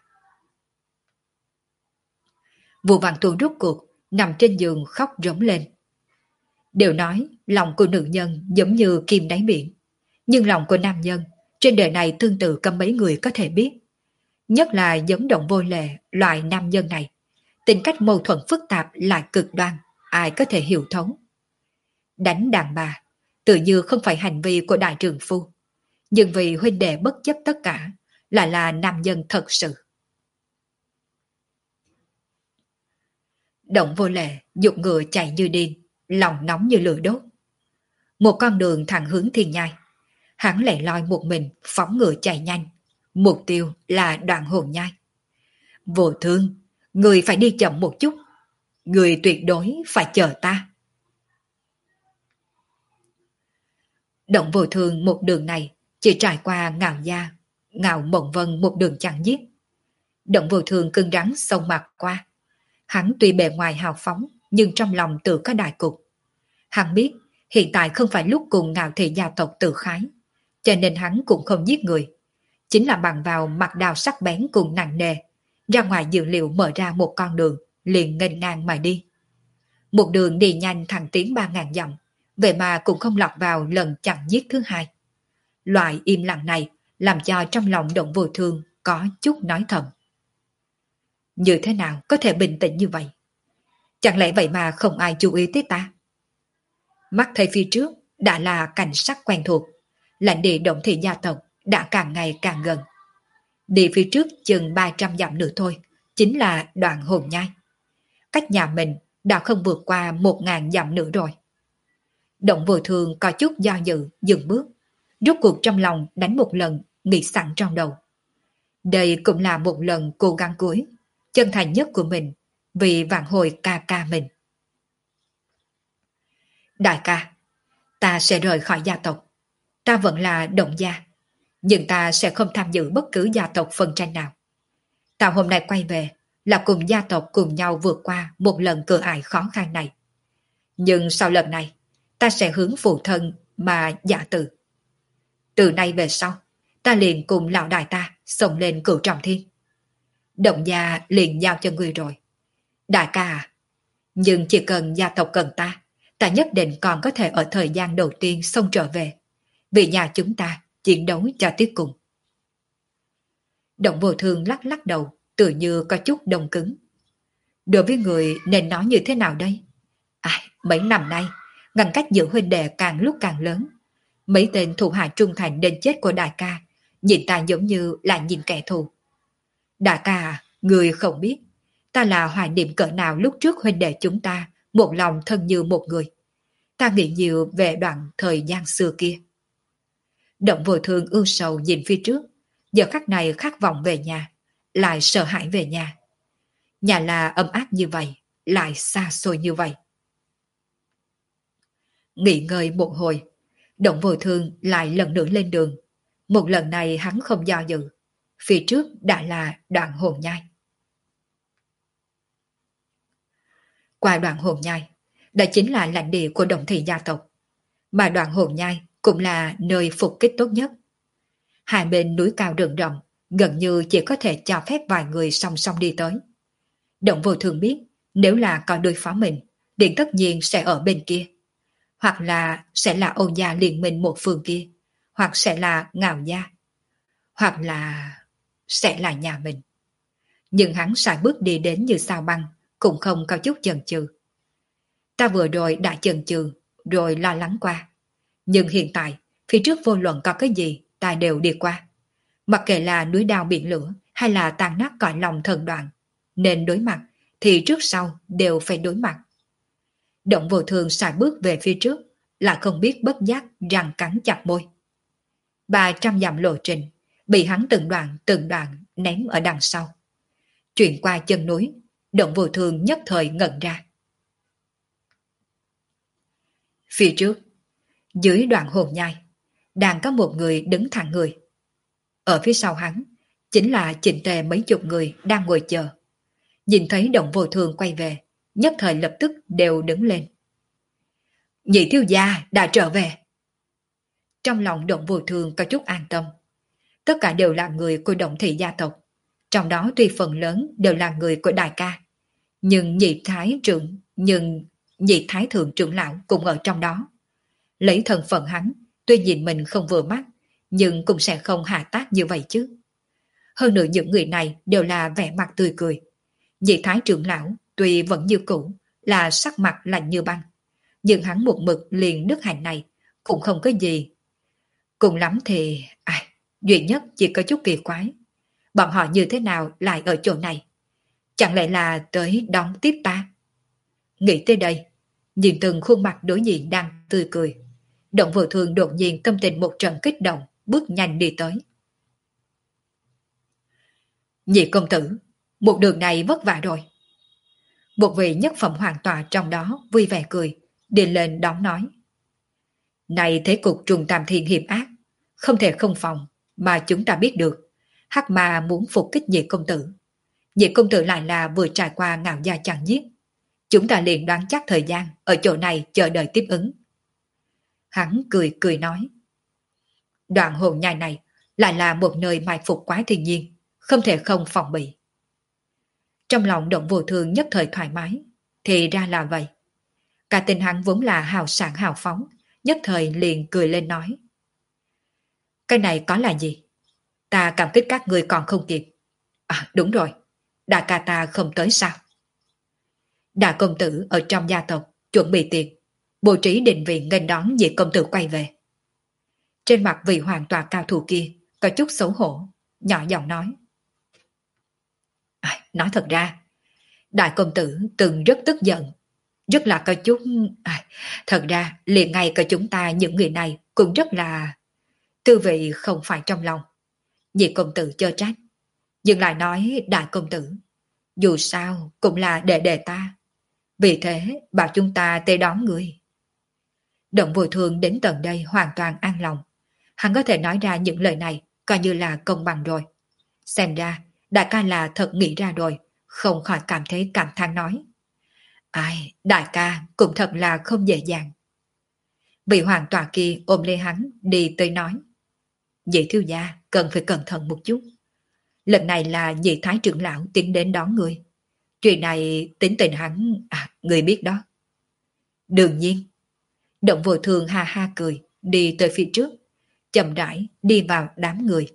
Vũ Văn Tu rút cuộc, nằm trên giường khóc rống lên. Đều nói lòng của nữ nhân giống như kim đáy biển, nhưng lòng của nam nhân trên đời này tương tự có mấy người có thể biết. Nhất là giống Động Vô Lệ loại nam nhân này, tính cách mâu thuẫn phức tạp lại cực đoan, ai có thể hiểu thấu. Đánh đàn bà, tự như không phải hành vi của đại trượng phu, nhưng vì huynh đệ bất chấp tất cả, lại là nam nhân thật sự. Động Vô Lệ dục ngựa chạy như điên, lòng nóng như lửa đốt. Một con đường thẳng hướng thiên nhai, hắn lẻ loi một mình phóng ngựa chạy nhanh, mục tiêu là Đoạn Hồn Nhai. Vô Thương, người phải đi chậm một chút, người tuyệt đối phải chờ ta. Động Vô Thương một đường này chỉ trải qua Ngạo Gia, Ngạo Mộng Vân một đường chặn giết. Động Vô Thương cứng rắn xông mặt qua. Hắn tuy bề ngoài hào phóng, nhưng trong lòng tự có đại cục. Hắn biết hiện tại không phải lúc cùng Ngạo Thị gia tộc tự khái, cho nên hắn cũng không giết người. Chính là bằng vào mặt đào sắc bén cùng nặng nề, ra ngoài dự liệu mở ra một con đường, liền nghênh ngang mà đi. Một đường đi nhanh thẳng tiến ba ngàn dặm, vậy mà cũng không lọt vào lần chặn giết thứ hai. Loại im lặng này làm cho trong lòng Động Vô Thương có chút nói thầm. Như thế nào có thể bình tĩnh như vậy? Chẳng lẽ vậy mà không ai chú ý tới ta? Mắt thấy phía trước đã là cảnh sắc quen thuộc, lãnh địa Động Thị gia tộc đã càng ngày càng gần. Đi phía trước chừng ba trăm dặm nữa thôi, chính là Đoạn Hồn Nhai. Cách nhà mình đã không vượt qua một ngàn dặm nữa rồi. Động Vô Thương có chút do dự, dừng bước, rút cuộc trong lòng đánh một lần, nghĩ sẵn trong đầu. Đây cũng là một lần cố gắng cuối, chân thành nhất của mình, vì vạn hồi ca ca mình. Đại ca, ta sẽ rời khỏi gia tộc. Ta vẫn là Động gia, nhưng ta sẽ không tham dự bất cứ gia tộc phân tranh nào. Ta hôm nay quay về là cùng gia tộc cùng nhau vượt qua một lần cửa ải khó khăn này. Nhưng sau lần này, ta sẽ hướng phụ thân mà giả từ. Từ nay về sau, ta liền cùng lão đại ta xông lên cửu trọng thiên. Động gia liền giao cho ngươi rồi. Đại ca à, nhưng chỉ cần gia tộc cần ta, ta nhất định còn có thể ở thời gian đầu tiên xông trở về. Vì nhà chúng ta chiến đấu cho tiếp cùng. Động Vô Thương lắc lắc đầu, tự như có chút đông cứng. Đối với người nên nói như thế nào đây? À, mấy năm nay, ngăn cách giữa huynh đệ càng lúc càng lớn. Mấy tên thủ hạ trung thành đến chết của đại ca, nhìn ta giống như là nhìn kẻ thù. Đại ca à, người không biết, ta là hoài niệm cỡ nào lúc trước huynh đệ chúng ta một lòng thân như một người. Ta nghĩ nhiều về đoạn thời gian xưa kia. Động Vô Thương ưu sầu nhìn phía trước, giờ khắc này khát vọng về nhà, lại sợ hãi về nhà. Nhà là ấm áp như vậy, lại xa xôi như vậy. Nghỉ ngơi một hồi, Động Vô Thương lại lần nữa lên đường. Một lần này hắn không do dự, phía trước đã là Đoạn Hồn Nhai. Qua Đoạn Hồn Nhai, đó chính là lãnh địa của Động Thị gia tộc, mà Đoạn Hồn Nhai cũng là nơi phục kích tốt nhất. Hai bên núi cao rừng rậm, gần như chỉ có thể cho phép vài người song song đi tới. Động Vô Thương biết, nếu là có đối phó mình, điện tất nhiên sẽ ở bên kia. Hoặc là sẽ là Âu gia liên minh một phương kia, hoặc sẽ là Ngạo gia, hoặc là sẽ là nhà mình. Nhưng hắn sải bước đi đến như sao băng, cũng không có chút chần chừ. Ta vừa rồi đã chần chừ, rồi lo lắng qua. Nhưng hiện tại, phía trước vô luận có cái gì, ta đều đi qua. Mặc kệ là núi đao biển lửa, hay là tàn nát cõi lòng thần đoạn, nên đối mặt, thì trước sau đều phải đối mặt. Động Vô Thương sải bước về phía trước, lại không biết bất giác răng cắn chặt môi. Ba trăm dặm lộ trình, bị hắn từng đoạn từng đoạn ném ở đằng sau. Chuyển qua chân núi, Động Vô Thương nhất thời ngẩn ra. Phía trước, dưới Đoạn Hồn Nhai, đang có một người đứng thẳng người. Ở phía sau hắn, chính là chỉnh tề mấy chục người đang ngồi chờ. Nhìn thấy Động Vô Thường quay về, nhất thời lập tức đều đứng lên. Nhị thiếu gia đã trở về. Trong lòng Động Vô Thường có chút an tâm. Tất cả đều là người của Động thị gia tộc. Trong đó tuy phần lớn đều là người của đại ca. Nhưng nhị thái trưởng, nhưng nhị thái thượng trưởng lão cũng ở trong đó. Lấy thân phận hắn, tuy nhìn mình không vừa mắt, nhưng cũng sẽ không hạ tác như vậy chứ. Hơn nữa những người này đều là vẻ mặt tươi cười. Nhị thái trưởng lão tuy vẫn như cũ, là sắc mặt lạnh như băng, nhưng hắn một mực liền đức hạnh này cũng không có gì. Cùng lắm thì, ai, duy nhất chỉ có chút kỳ quái. Bọn họ như thế nào lại ở chỗ này? Chẳng lẽ là tới đón tiếp ta? Nghĩ tới đây, nhìn từng khuôn mặt đối diện đang tươi cười. Động Vô Thường đột nhiên tâm tình một trận kích động, bước nhanh đi tới. Nhị công tử, một đường này vất vả rồi. Một vị nhất phẩm hoàng tọa trong đó vui vẻ cười, đi lên đón nói. Này thế cục trùng tam thiên hiểm ác, không thể không phòng, mà chúng ta biết được. Hắc ma muốn phục kích nhị công tử. Nhị công tử lại là vừa trải qua ngạo gia chẳng giết. Chúng ta liền đoán chắc thời gian ở chỗ này chờ đợi tiếp ứng. Hắn cười cười nói. Đoạn hồn nhai này lại là một nơi mai phục quái thiên nhiên, không thể không phòng bị. Trong lòng Động Vô Thường nhất thời thoải mái, thì ra là vậy. Cả tình hắn vốn là hào sảng hào phóng, nhất thời liền cười lên nói. Cái này có là gì? Ta cảm kích các người còn không kịp. À đúng rồi, đại ca ta không tới sao? Đại công tử ở trong gia tộc chuẩn bị tiệc, bố trí định viện nghênh đón nhị công tử quay về. Trên mặt vị hoàng tọa cao thủ kia có chút xấu hổ, nhỏ giọng nói. À, nói thật ra, đại công tử từng rất tức giận, rất là có chút... À, thật ra liền ngay cả chúng ta những người này cũng rất là... Tư vị không phải trong lòng. Nhị công tử chớ trách, nhưng lại nói đại công tử, dù sao cũng là đệ đệ ta. Vì thế bảo chúng ta tới đón người. Động Vô Thường đến tận đây hoàn toàn an lòng. Hắn có thể nói ra những lời này coi như là công bằng rồi. Xem ra đại ca là thật nghĩ ra rồi, không khỏi cảm thấy cảm thán nói. Ai, đại ca cũng thật là không dễ dàng. Vị hoàng tọa kia ôm lấy hắn đi tới nói. Nhị thiếu gia cần phải cẩn thận một chút. Lần này là nhị thái trưởng lão tiến đến đón người. Chuyện này tính tình hắn, à, người biết đó. Đương nhiên. Động Vô Thường ha ha cười, đi tới phía trước, chậm rãi đi vào đám người.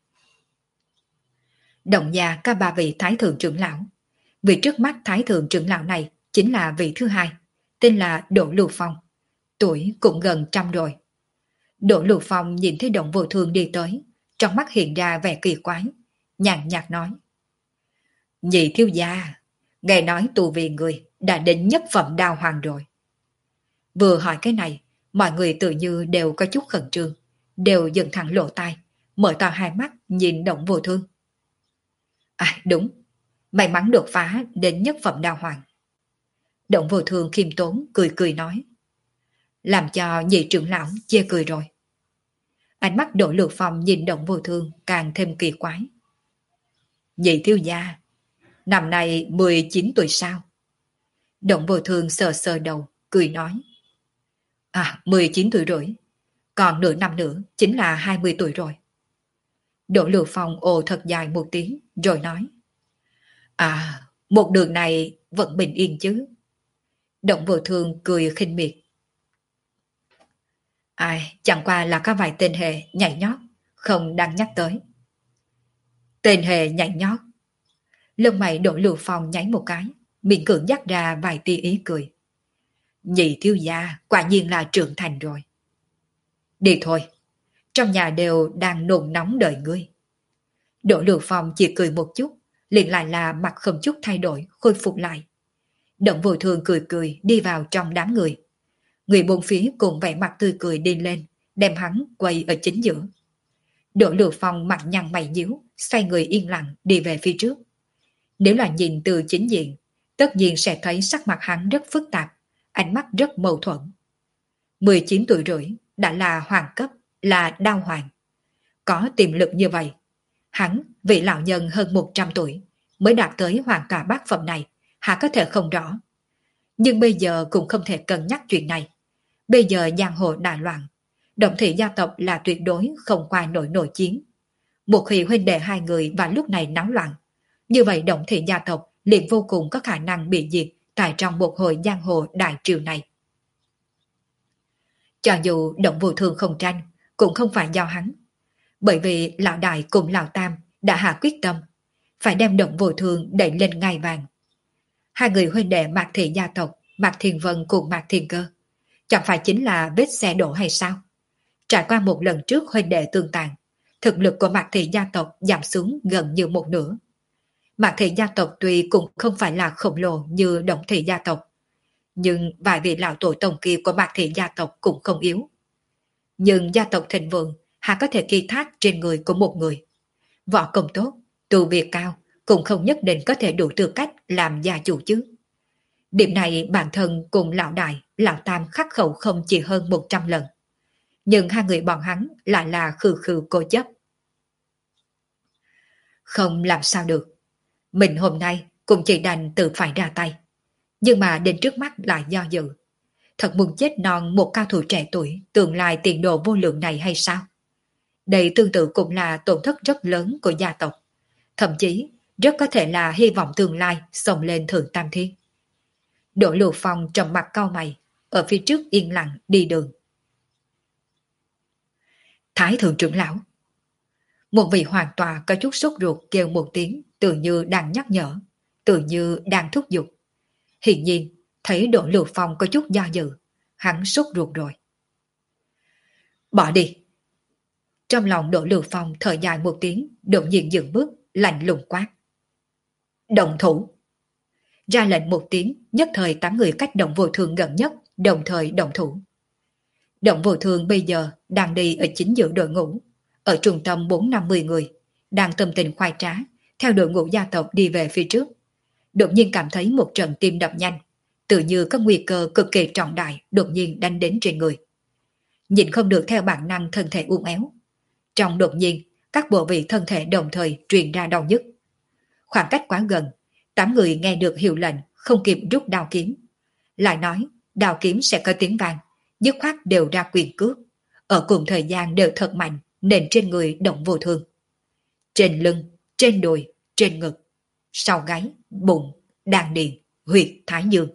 Động nhà cả ba vị thái thượng trưởng lão. Vị trước mắt thái thượng trưởng lão này chính là vị thứ hai, tên là Đỗ Lưu Phong. Tuổi cũng gần trăm rồi. Đỗ Lưu Phong nhìn thấy Động Vô Thường đi tới, trong mắt hiện ra vẻ kỳ quái, nhàn nhạt nói. Nhị thiếu gia, nghe nói tù vì người đã đến nhất phẩm đao hoàng rồi. Vừa hỏi cái này, mọi người tự như đều có chút khẩn trương, đều dần thẳng lộ tai, mở to hai mắt nhìn Động Vô Thường. À đúng, may mắn đột phá đến nhất phẩm đao hoàng. Động Vô Thường khiêm tốn cười cười nói. Làm cho nhị trưởng lão chê cười rồi. Ánh mắt Đỗ Lược Phong nhìn Động Vô Thường càng thêm kỳ quái. Nhị thiếu gia, năm nay mười chín tuổi sao? Động Vô Thường sờ sờ đầu, cười nói. À, mười chín tuổi rưỡi. Còn nửa năm nữa chính là hai mươi tuổi rồi. Đỗ Lược Phong ồ thật dài một tiếng rồi nói. À, một đường này vẫn bình yên chứ. Động Vô Thường cười khinh miệt. Ai, chẳng qua là có vài tên hề nhảy nhót, không đang nhắc tới. Tên hề nhảy nhót. Lông mày Đỗ Lược Phong nháy một cái, miệng cưỡng dắt ra vài tia ý cười. Nhị thiếu gia quả nhiên là trưởng thành rồi. Đi thôi, trong nhà đều đang nôn nóng đợi ngươi. Đỗ Lược Phong chỉ cười một chút, liền lại là mặt không chút thay đổi, khôi phục lại. Động Vô Thường cười cười đi vào trong đám người. Người bốn phía cùng vẻ mặt tươi cười đi lên, đem hắn quay ở chính giữa. Đỗ Lược Phong mặt nhăn mày nhíu, xoay người yên lặng đi về phía trước. Nếu là nhìn từ chính diện, tất nhiên sẽ thấy sắc mặt hắn rất phức tạp, ánh mắt rất mâu thuẫn. mười chín tuổi rưỡi đã là hoàng cấp, là đao hoàng. Có tiềm lực như vậy, hắn, vị lão nhân hơn một trăm tuổi, mới đạt tới hoàng tòa bát phẩm này, hạ có thể không rõ. Nhưng bây giờ cũng không thể cân nhắc chuyện này. Bây giờ giang hồ đại loạn, Động Thị gia tộc là tuyệt đối không qua nổi nội chiến. Một khi huynh đệ hai người vào lúc này náo loạn, như vậy Động Thị gia tộc liền vô cùng có khả năng bị diệt tại trong một hồi giang hồ đại triều này. Cho dù Động Vô Thương không tranh, cũng không phải do hắn. Bởi vì lão đại cùng lão tam đã hạ quyết tâm, phải đem Động Vô Thương đẩy lên ngai vàng. Hai người huynh đệ Mạc Thị gia tộc, Mạc Thiên Vân cùng Mạc Thiên Cơ, chẳng phải chính là vết xe đổ hay sao? Trải qua một lần trước huynh đệ tương tàn, thực lực của Mạc Thị gia tộc giảm xuống gần như một nửa. Mạc Thị gia tộc tuy cũng không phải là khổng lồ như Động Thị gia tộc, nhưng vài vị lão tổ tông kia của Mạc Thị gia tộc cũng không yếu. Nhưng gia tộc thịnh vượng hà có thể kỳ thác trên người của một người. Võ công tốt, tu vi cao cũng không nhất định có thể đủ tư cách làm gia chủ chứ. Điểm này bản thân cùng lão đại, lão tam khắc khẩu không chỉ hơn một trăm lần. Nhưng hai người bọn hắn lại là khư khư cố chấp. Không làm sao được. Mình hôm nay cũng chỉ đành tự phải ra tay. Nhưng mà đến trước mắt lại do dự. Thật muốn chết non một cao thủ trẻ tuổi tương lai tiền đồ vô lượng này hay sao? Đây tương tự cũng là tổn thất rất lớn của gia tộc. Thậm chí rất có thể là hy vọng tương lai xông lên thượng tam thiên. Đỗ Lưu Phong trầm mặt cau mày, ở phía trước yên lặng đi đường. Thái thượng trưởng lão. Một vị hoàng tòa có chút sốt ruột kêu một tiếng, tự như đang nhắc nhở, tự như đang thúc giục. Hiển nhiên, thấy Đỗ Lưu Phong có chút do dự, hắn sốt ruột rồi. Bỏ đi. Trong lòng Đỗ Lưu Phong thở dài một tiếng, đột nhiên dừng bước, lạnh lùng quát. Động thủ. Ra lệnh một tiếng, nhất thời tám người cách Động Vô Thương gần nhất, đồng thời động thủ. Động Vô Thương bây giờ đang đi ở chính giữa đội ngũ, ở trung tâm bốn năm mươi người, đang tâm tình khoái trá, theo đội ngũ gia tộc đi về phía trước. Đột nhiên cảm thấy một trận tim đập nhanh, tự như có nguy cơ cực kỳ trọng đại đột nhiên đánh đến trên người. Nhìn không được theo bản năng thân thể uốn éo. Trong đột nhiên, các bộ vị thân thể đồng thời truyền ra đau nhức. Khoảng cách quá gần, tám người nghe được hiệu lệnh không kịp rút đao kiếm. Lại nói, đao kiếm sẽ có tiếng vang, dứt khoát đều ra quyền cước. Ở cùng thời gian đều thật mạnh, nền trên người Động Vô Thương. Trên lưng, trên đùi, trên ngực, sau gáy, bụng, đan điền, huyệt thái dương.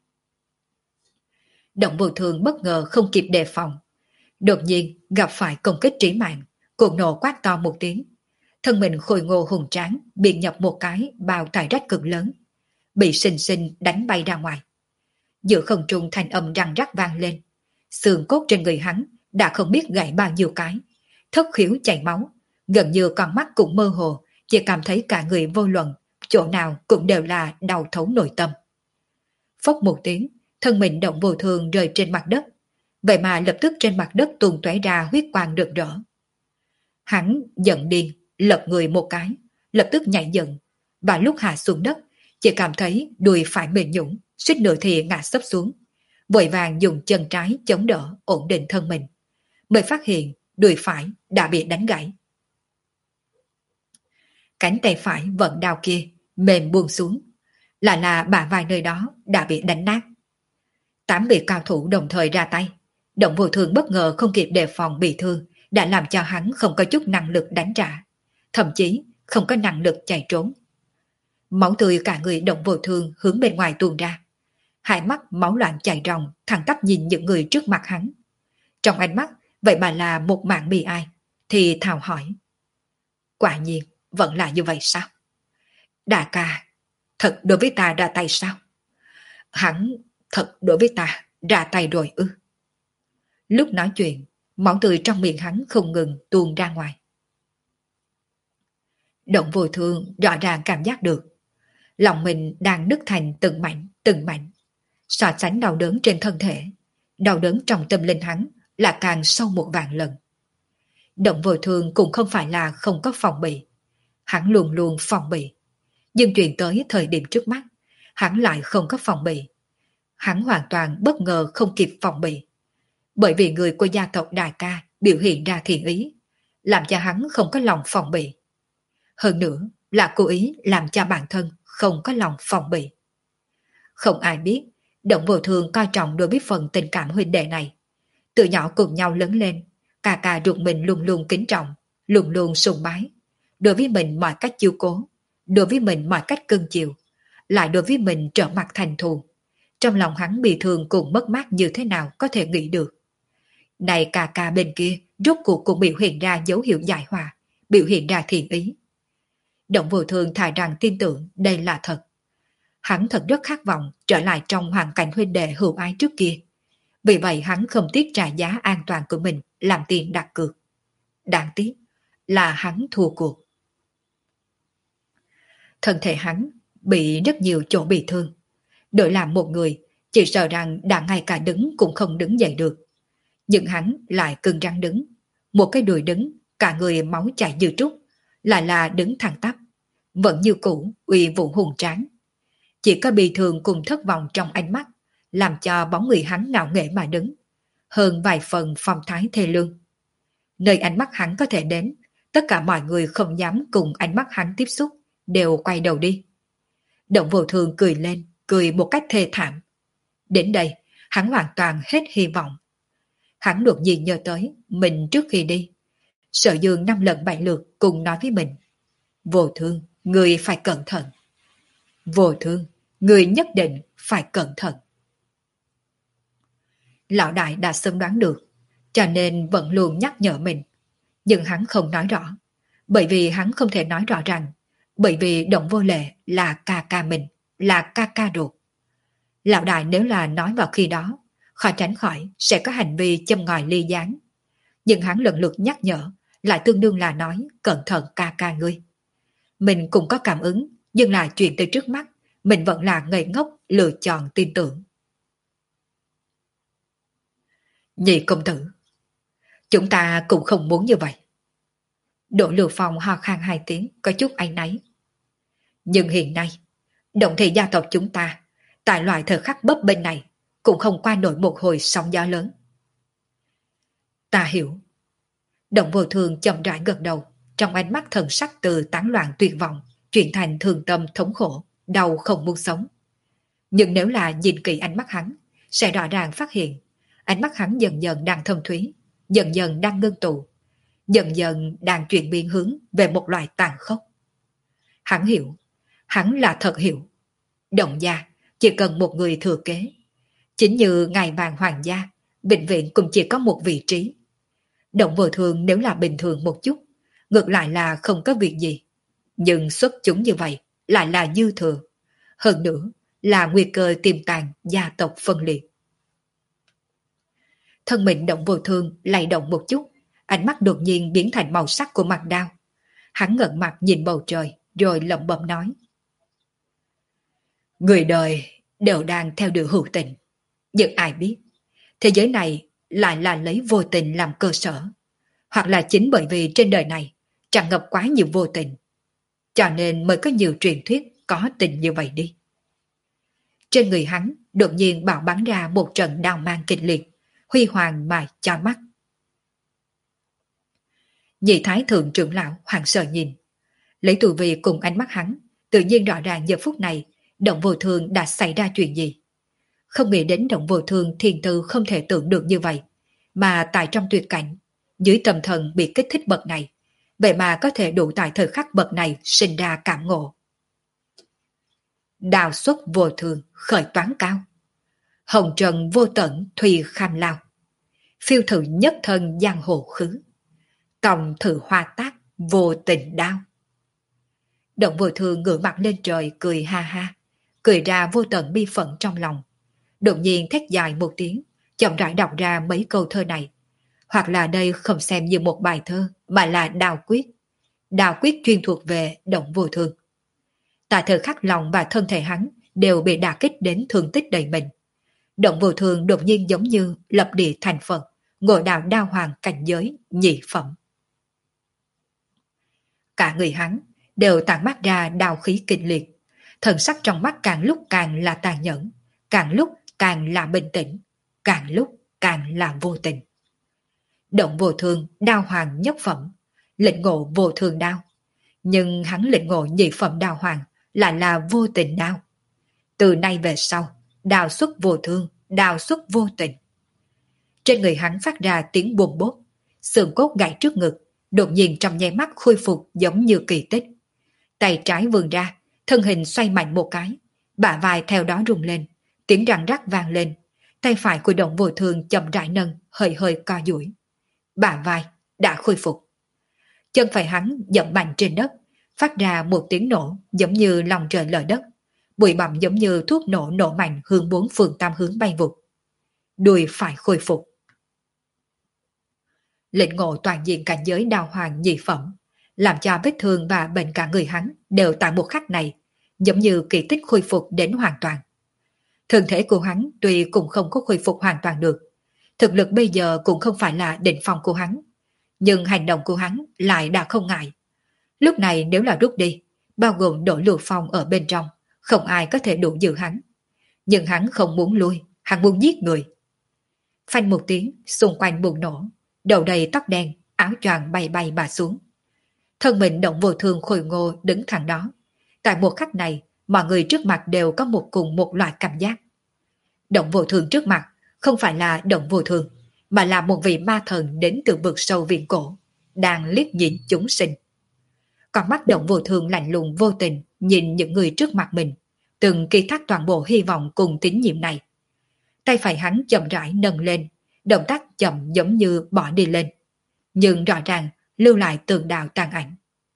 Động Vô Thương bất ngờ không kịp đề phòng. Đột nhiên gặp phải công kích trí mạng, cuồng nộ quát to một tiếng. Thân mình khôi ngô hùng tráng bị nhập một cái bao tải rách cực lớn, bị xinh xinh đánh bay ra ngoài. Giữa không trung thanh âm răng rắc vang lên, xương cốt trên người hắn đã không biết gãy bao nhiêu cái, thất khiếu chảy máu, gần như con mắt cũng mơ hồ, chỉ cảm thấy cả người vô luận, chỗ nào cũng đều là đau thấu nội tâm. Phốc một tiếng, thân mình Động Vô Thương rơi trên mặt đất, vậy mà lập tức trên mặt đất tuôn tóe ra huyết quang rực rỡ. Hắn giận điên, lật người một cái, lập tức nhảy dựng, và lúc hạ xuống đất, chỉ cảm thấy đùi phải mềm nhũn, suýt nữa thì ngã sấp xuống, vội vàng dùng chân trái chống đỡ ổn định thân mình, mới phát hiện đùi phải đã bị đánh gãy. Cánh tay phải vận đao kia mềm buông xuống, lại là bả vai nơi đó đã bị đánh nát. Tám vị cao thủ đồng thời ra tay, Động Vô Thương bất ngờ không kịp đề phòng bị thương, đã làm cho hắn không có chút năng lực đánh trả, thậm chí không có năng lực chạy trốn. Máu tươi cả người Động Vô Thương hướng bên ngoài tuôn ra, hai mắt máu loạn chảy ròng, thẳng tắp nhìn những người trước mặt hắn. Trong ánh mắt vậy mà là một mạng bi ai, thì thào hỏi. Quả nhiên vẫn là như vậy sao? Đại ca thật đối với ta ra tay sao? Hắn thật đối với ta ra tay rồi ư? Lúc nói chuyện, máu tươi trong miệng hắn không ngừng tuôn ra ngoài. Động Vô Thương rõ ràng cảm giác được lòng mình đang nứt thành từng mảnh từng mảnh. So sánh đau đớn trên thân thể, đau đớn trong tâm linh hắn là càng sâu một vạn lần. Động Vô Thương cũng không phải là không có phòng bị, hắn luôn luôn phòng bị, nhưng chuyện tới thời điểm trước mắt, hắn lại không có phòng bị. Hắn hoàn toàn bất ngờ không kịp phòng bị, bởi vì người của gia tộc Đại Ca biểu hiện ra thiện ý, làm cho hắn không có lòng phòng bị. Hơn nữa, là cố ý làm cho bản thân không có lòng phòng bị. Không ai biết, Động Vô Thường coi trọng đối với phần tình cảm huynh đệ này. Từ nhỏ cùng nhau lớn lên, ca ca ruột mình luôn luôn kính trọng, luôn luôn sùng bái. Đối với mình mọi cách chiếu cố, đối với mình mọi cách cưng chiều, lại đối với mình trở mặt thành thù. Trong lòng hắn bị thương cùng mất mát như thế nào có thể nghĩ được. Này ca ca bên kia, rốt cuộc cũng biểu hiện ra dấu hiệu giải hòa, biểu hiện ra thiện ý. Động Vô Thường thà rằng tin tưởng đây là thật. Hắn thật rất khát vọng trở lại trong hoàn cảnh huynh đệ hữu ái trước kia. Vì vậy hắn không tiếc trả giá an toàn của mình làm tiền đặt cược. Đáng tiếc là hắn thua cuộc. Thân thể hắn bị rất nhiều chỗ bị thương. Đổi làm một người, chỉ sợ rằng đã ngay cả đứng cũng không đứng dậy được. Nhưng hắn lại cứng rắn đứng. Một cái đùi đứng, cả người máu chảy như trút, lại là đứng thẳng tắp. Vẫn như cũ, uy vũ hùng tráng. Chỉ có bị thương cùng thất vọng trong ánh mắt, làm cho bóng người hắn ngạo nghễ mà đứng. Hơn vài phần phong thái thê lương. Nơi ánh mắt hắn có thể đến, tất cả mọi người không dám cùng ánh mắt hắn tiếp xúc, đều quay đầu đi. Động Vô Thường cười lên, cười một cách thê thảm. Đến đây, hắn hoàn toàn hết hy vọng. Hắn đột nhiên nhớ tới mình trước khi đi. Sở Dương năm lần bảy lượt cùng nói với mình. Vô Thương, người phải cẩn thận. Vô Thương, người nhất định phải cẩn thận. Lão đại đã sớm đoán được, cho nên vẫn luôn nhắc nhở mình. Nhưng hắn không nói rõ, bởi vì hắn không thể nói rõ rằng, bởi vì Động Vô Lệ là ca ca mình, là ca ca ruột. Lão đại nếu là nói vào khi đó, khó tránh khỏi sẽ có hành vi châm ngòi ly gián. Nhưng hắn lần lượt nhắc nhở, lại tương đương là nói cẩn thận ca ca ngươi. Mình cũng có cảm ứng, nhưng là chuyện tới trước mắt, mình vẫn là ngây ngốc lựa chọn tin tưởng. Nhị công tử, chúng ta cũng không muốn như vậy. Đỗ Lưu Phong ho khan hai tiếng, có chút áy náy. Nhưng hiện nay, Động Thị gia tộc chúng ta, tại loại thời khắc bấp bênh này, cũng không qua nổi một hồi sóng gió lớn. Ta hiểu. Động Vô Thường chậm rãi gật đầu, trong ánh mắt thần sắc từ tán loạn tuyệt vọng, chuyển thành thương tâm thống khổ, đau không muốn sống. Nhưng nếu là nhìn kỹ ánh mắt hắn, sẽ rõ ràng phát hiện, ánh mắt hắn dần dần đang thâm thúy, dần dần đang ngưng tụ, dần dần đang chuyển biến hướng về một loại tàn khốc. Hắn hiểu, hắn là thật hiểu. Động gia chỉ cần một người thừa kế. Chính như ngài vàng hoàng gia, bệnh viện cũng chỉ có một vị trí. Động Vô Thường nếu là bình thường một chút, ngược lại là không có việc gì. Nhưng xuất chúng như vậy lại là dư thừa. Hơn nữa là nguy cơ tiềm tàng gia tộc phân liệt. Thân mình Động Vô Thường lay động một chút, ánh mắt đột nhiên biến thành màu sắc của mặt đao. Hắn ngẩng mặt nhìn bầu trời, rồi lẩm bẩm nói. Người đời đều đang theo đuổi hữu tình. Nhưng ai biết, thế giới này lại là lấy vô tình làm cơ sở. Hoặc là chính bởi vì trên đời này tràn ngập quá nhiều vô tình, cho nên mới có nhiều truyền thuyết có tình như vậy đi. Trên người hắn đột nhiên bạo bắn ra một trận đao mang kịch liệt, huy hoàng mà cho mắt. Nhị thái thượng trưởng lão hoảng sợ nhìn, lấy tu vi cùng ánh mắt hắn, tự nhiên rõ ràng giờ phút này Động Vô Thường đã xảy ra chuyện gì. Không nghĩ đến Động Vô Thường thiền tư không thể tưởng được như vậy, mà tại trong tuyệt cảnh, dưới tâm thần bị kích thích bậc này, vậy mà có thể đủ tại thời khắc bậc này sinh ra cảm ngộ. Đào xuất vô thường, khởi toán cao. Hồng trần vô tận, thùy kham lao. Phiêu thử nhất thân giang hồ khứ. Tòng thử hoa tác, vô tình đao. Động Vô Thường ngửa mặt lên trời cười ha ha, cười ra vô tận bi phận trong lòng. Đột nhiên thét dài một tiếng, chậm rãi đọc ra mấy câu thơ này. Hoặc là đây không xem như một bài thơ, mà là đào quyết. Đào quyết chuyên thuộc về Động Vô Thường. Tại thời khắc lòng và thân thể hắn đều bị đả kích đến thương tích đầy mình. Động Vô Thường đột nhiên giống như lập địa thành Phật, ngồi đào đao hoàng cảnh giới nhị phẩm. Cả người hắn đều tản mát ra đào khí kịch liệt, thần sắc trong mắt càng lúc càng là tàn nhẫn, càng lúc càng là bình tĩnh, càng lúc càng là vô tình. Động Vô Thường đao hoàng nhất phẩm, lĩnh ngộ vô thường đao. Nhưng hắn lĩnh ngộ nhị phẩm đao hoàng lại là vô tình đao. Từ nay về sau, đao xuất vô thương, đao xuất vô tình. Trên người hắn phát ra tiếng bùm bốp, xương cốt gãy trước ngực, đột nhiên trong nháy mắt khôi phục giống như kỳ tích. Tay trái vươn ra, thân hình xoay mạnh một cái, bả vai theo đó rung lên, tiếng răng rắc vang lên. Tay phải của Động Vô Thương chậm rãi nâng, hơi hơi co duỗi. Bả vai đã khôi phục. Chân phải hắn dậm mạnh trên đất, phát ra một tiếng nổ giống như lòng trời lở đất. Bụi bặm giống như thuốc nổ nổ mạnh hướng bốn phương tam hướng bay vụt. Đùi phải khôi phục. Lĩnh ngộ toàn diện cảnh giới đao hoàng nhị phẩm, làm cho vết thương và bệnh cả người hắn đều tại một khắc này, giống như kỳ tích khôi phục đến hoàn toàn. Thân thể của hắn tuy cũng không có khôi phục hoàn toàn được, thực lực bây giờ cũng không phải là đỉnh phong của hắn, nhưng hành động của hắn lại đã không ngại. Lúc này nếu là rút đi, bao gồm Đỗ Lưu Phong ở bên trong, không ai có thể đủ giữ hắn. Nhưng hắn không muốn lui, hắn muốn giết người. Phanh một tiếng, xung quanh bùng nổ, đầu đầy tóc đen, áo choàng bay bay bà xuống. Thân mình Động Vô Thương khôi ngô đứng thẳng đó. Tại một khắc này, mọi người trước mặt đều có một cùng một loại cảm giác. Động Vô Thương trước mặt không phải là Động Vô Thương, mà là một vị ma thần đến từ vực sâu viễn cổ, đang liếc nhìn chúng sinh. Con mắt Động Vô Thương lạnh lùng vô tình nhìn những người trước mặt mình, từng ký thác toàn bộ hy vọng cùng tín nhiệm này. Tay phải hắn chậm rãi nâng lên, động tác chậm giống như bỏ đi lên, nhưng rõ ràng lưu lại tường đạo tàn ảnh.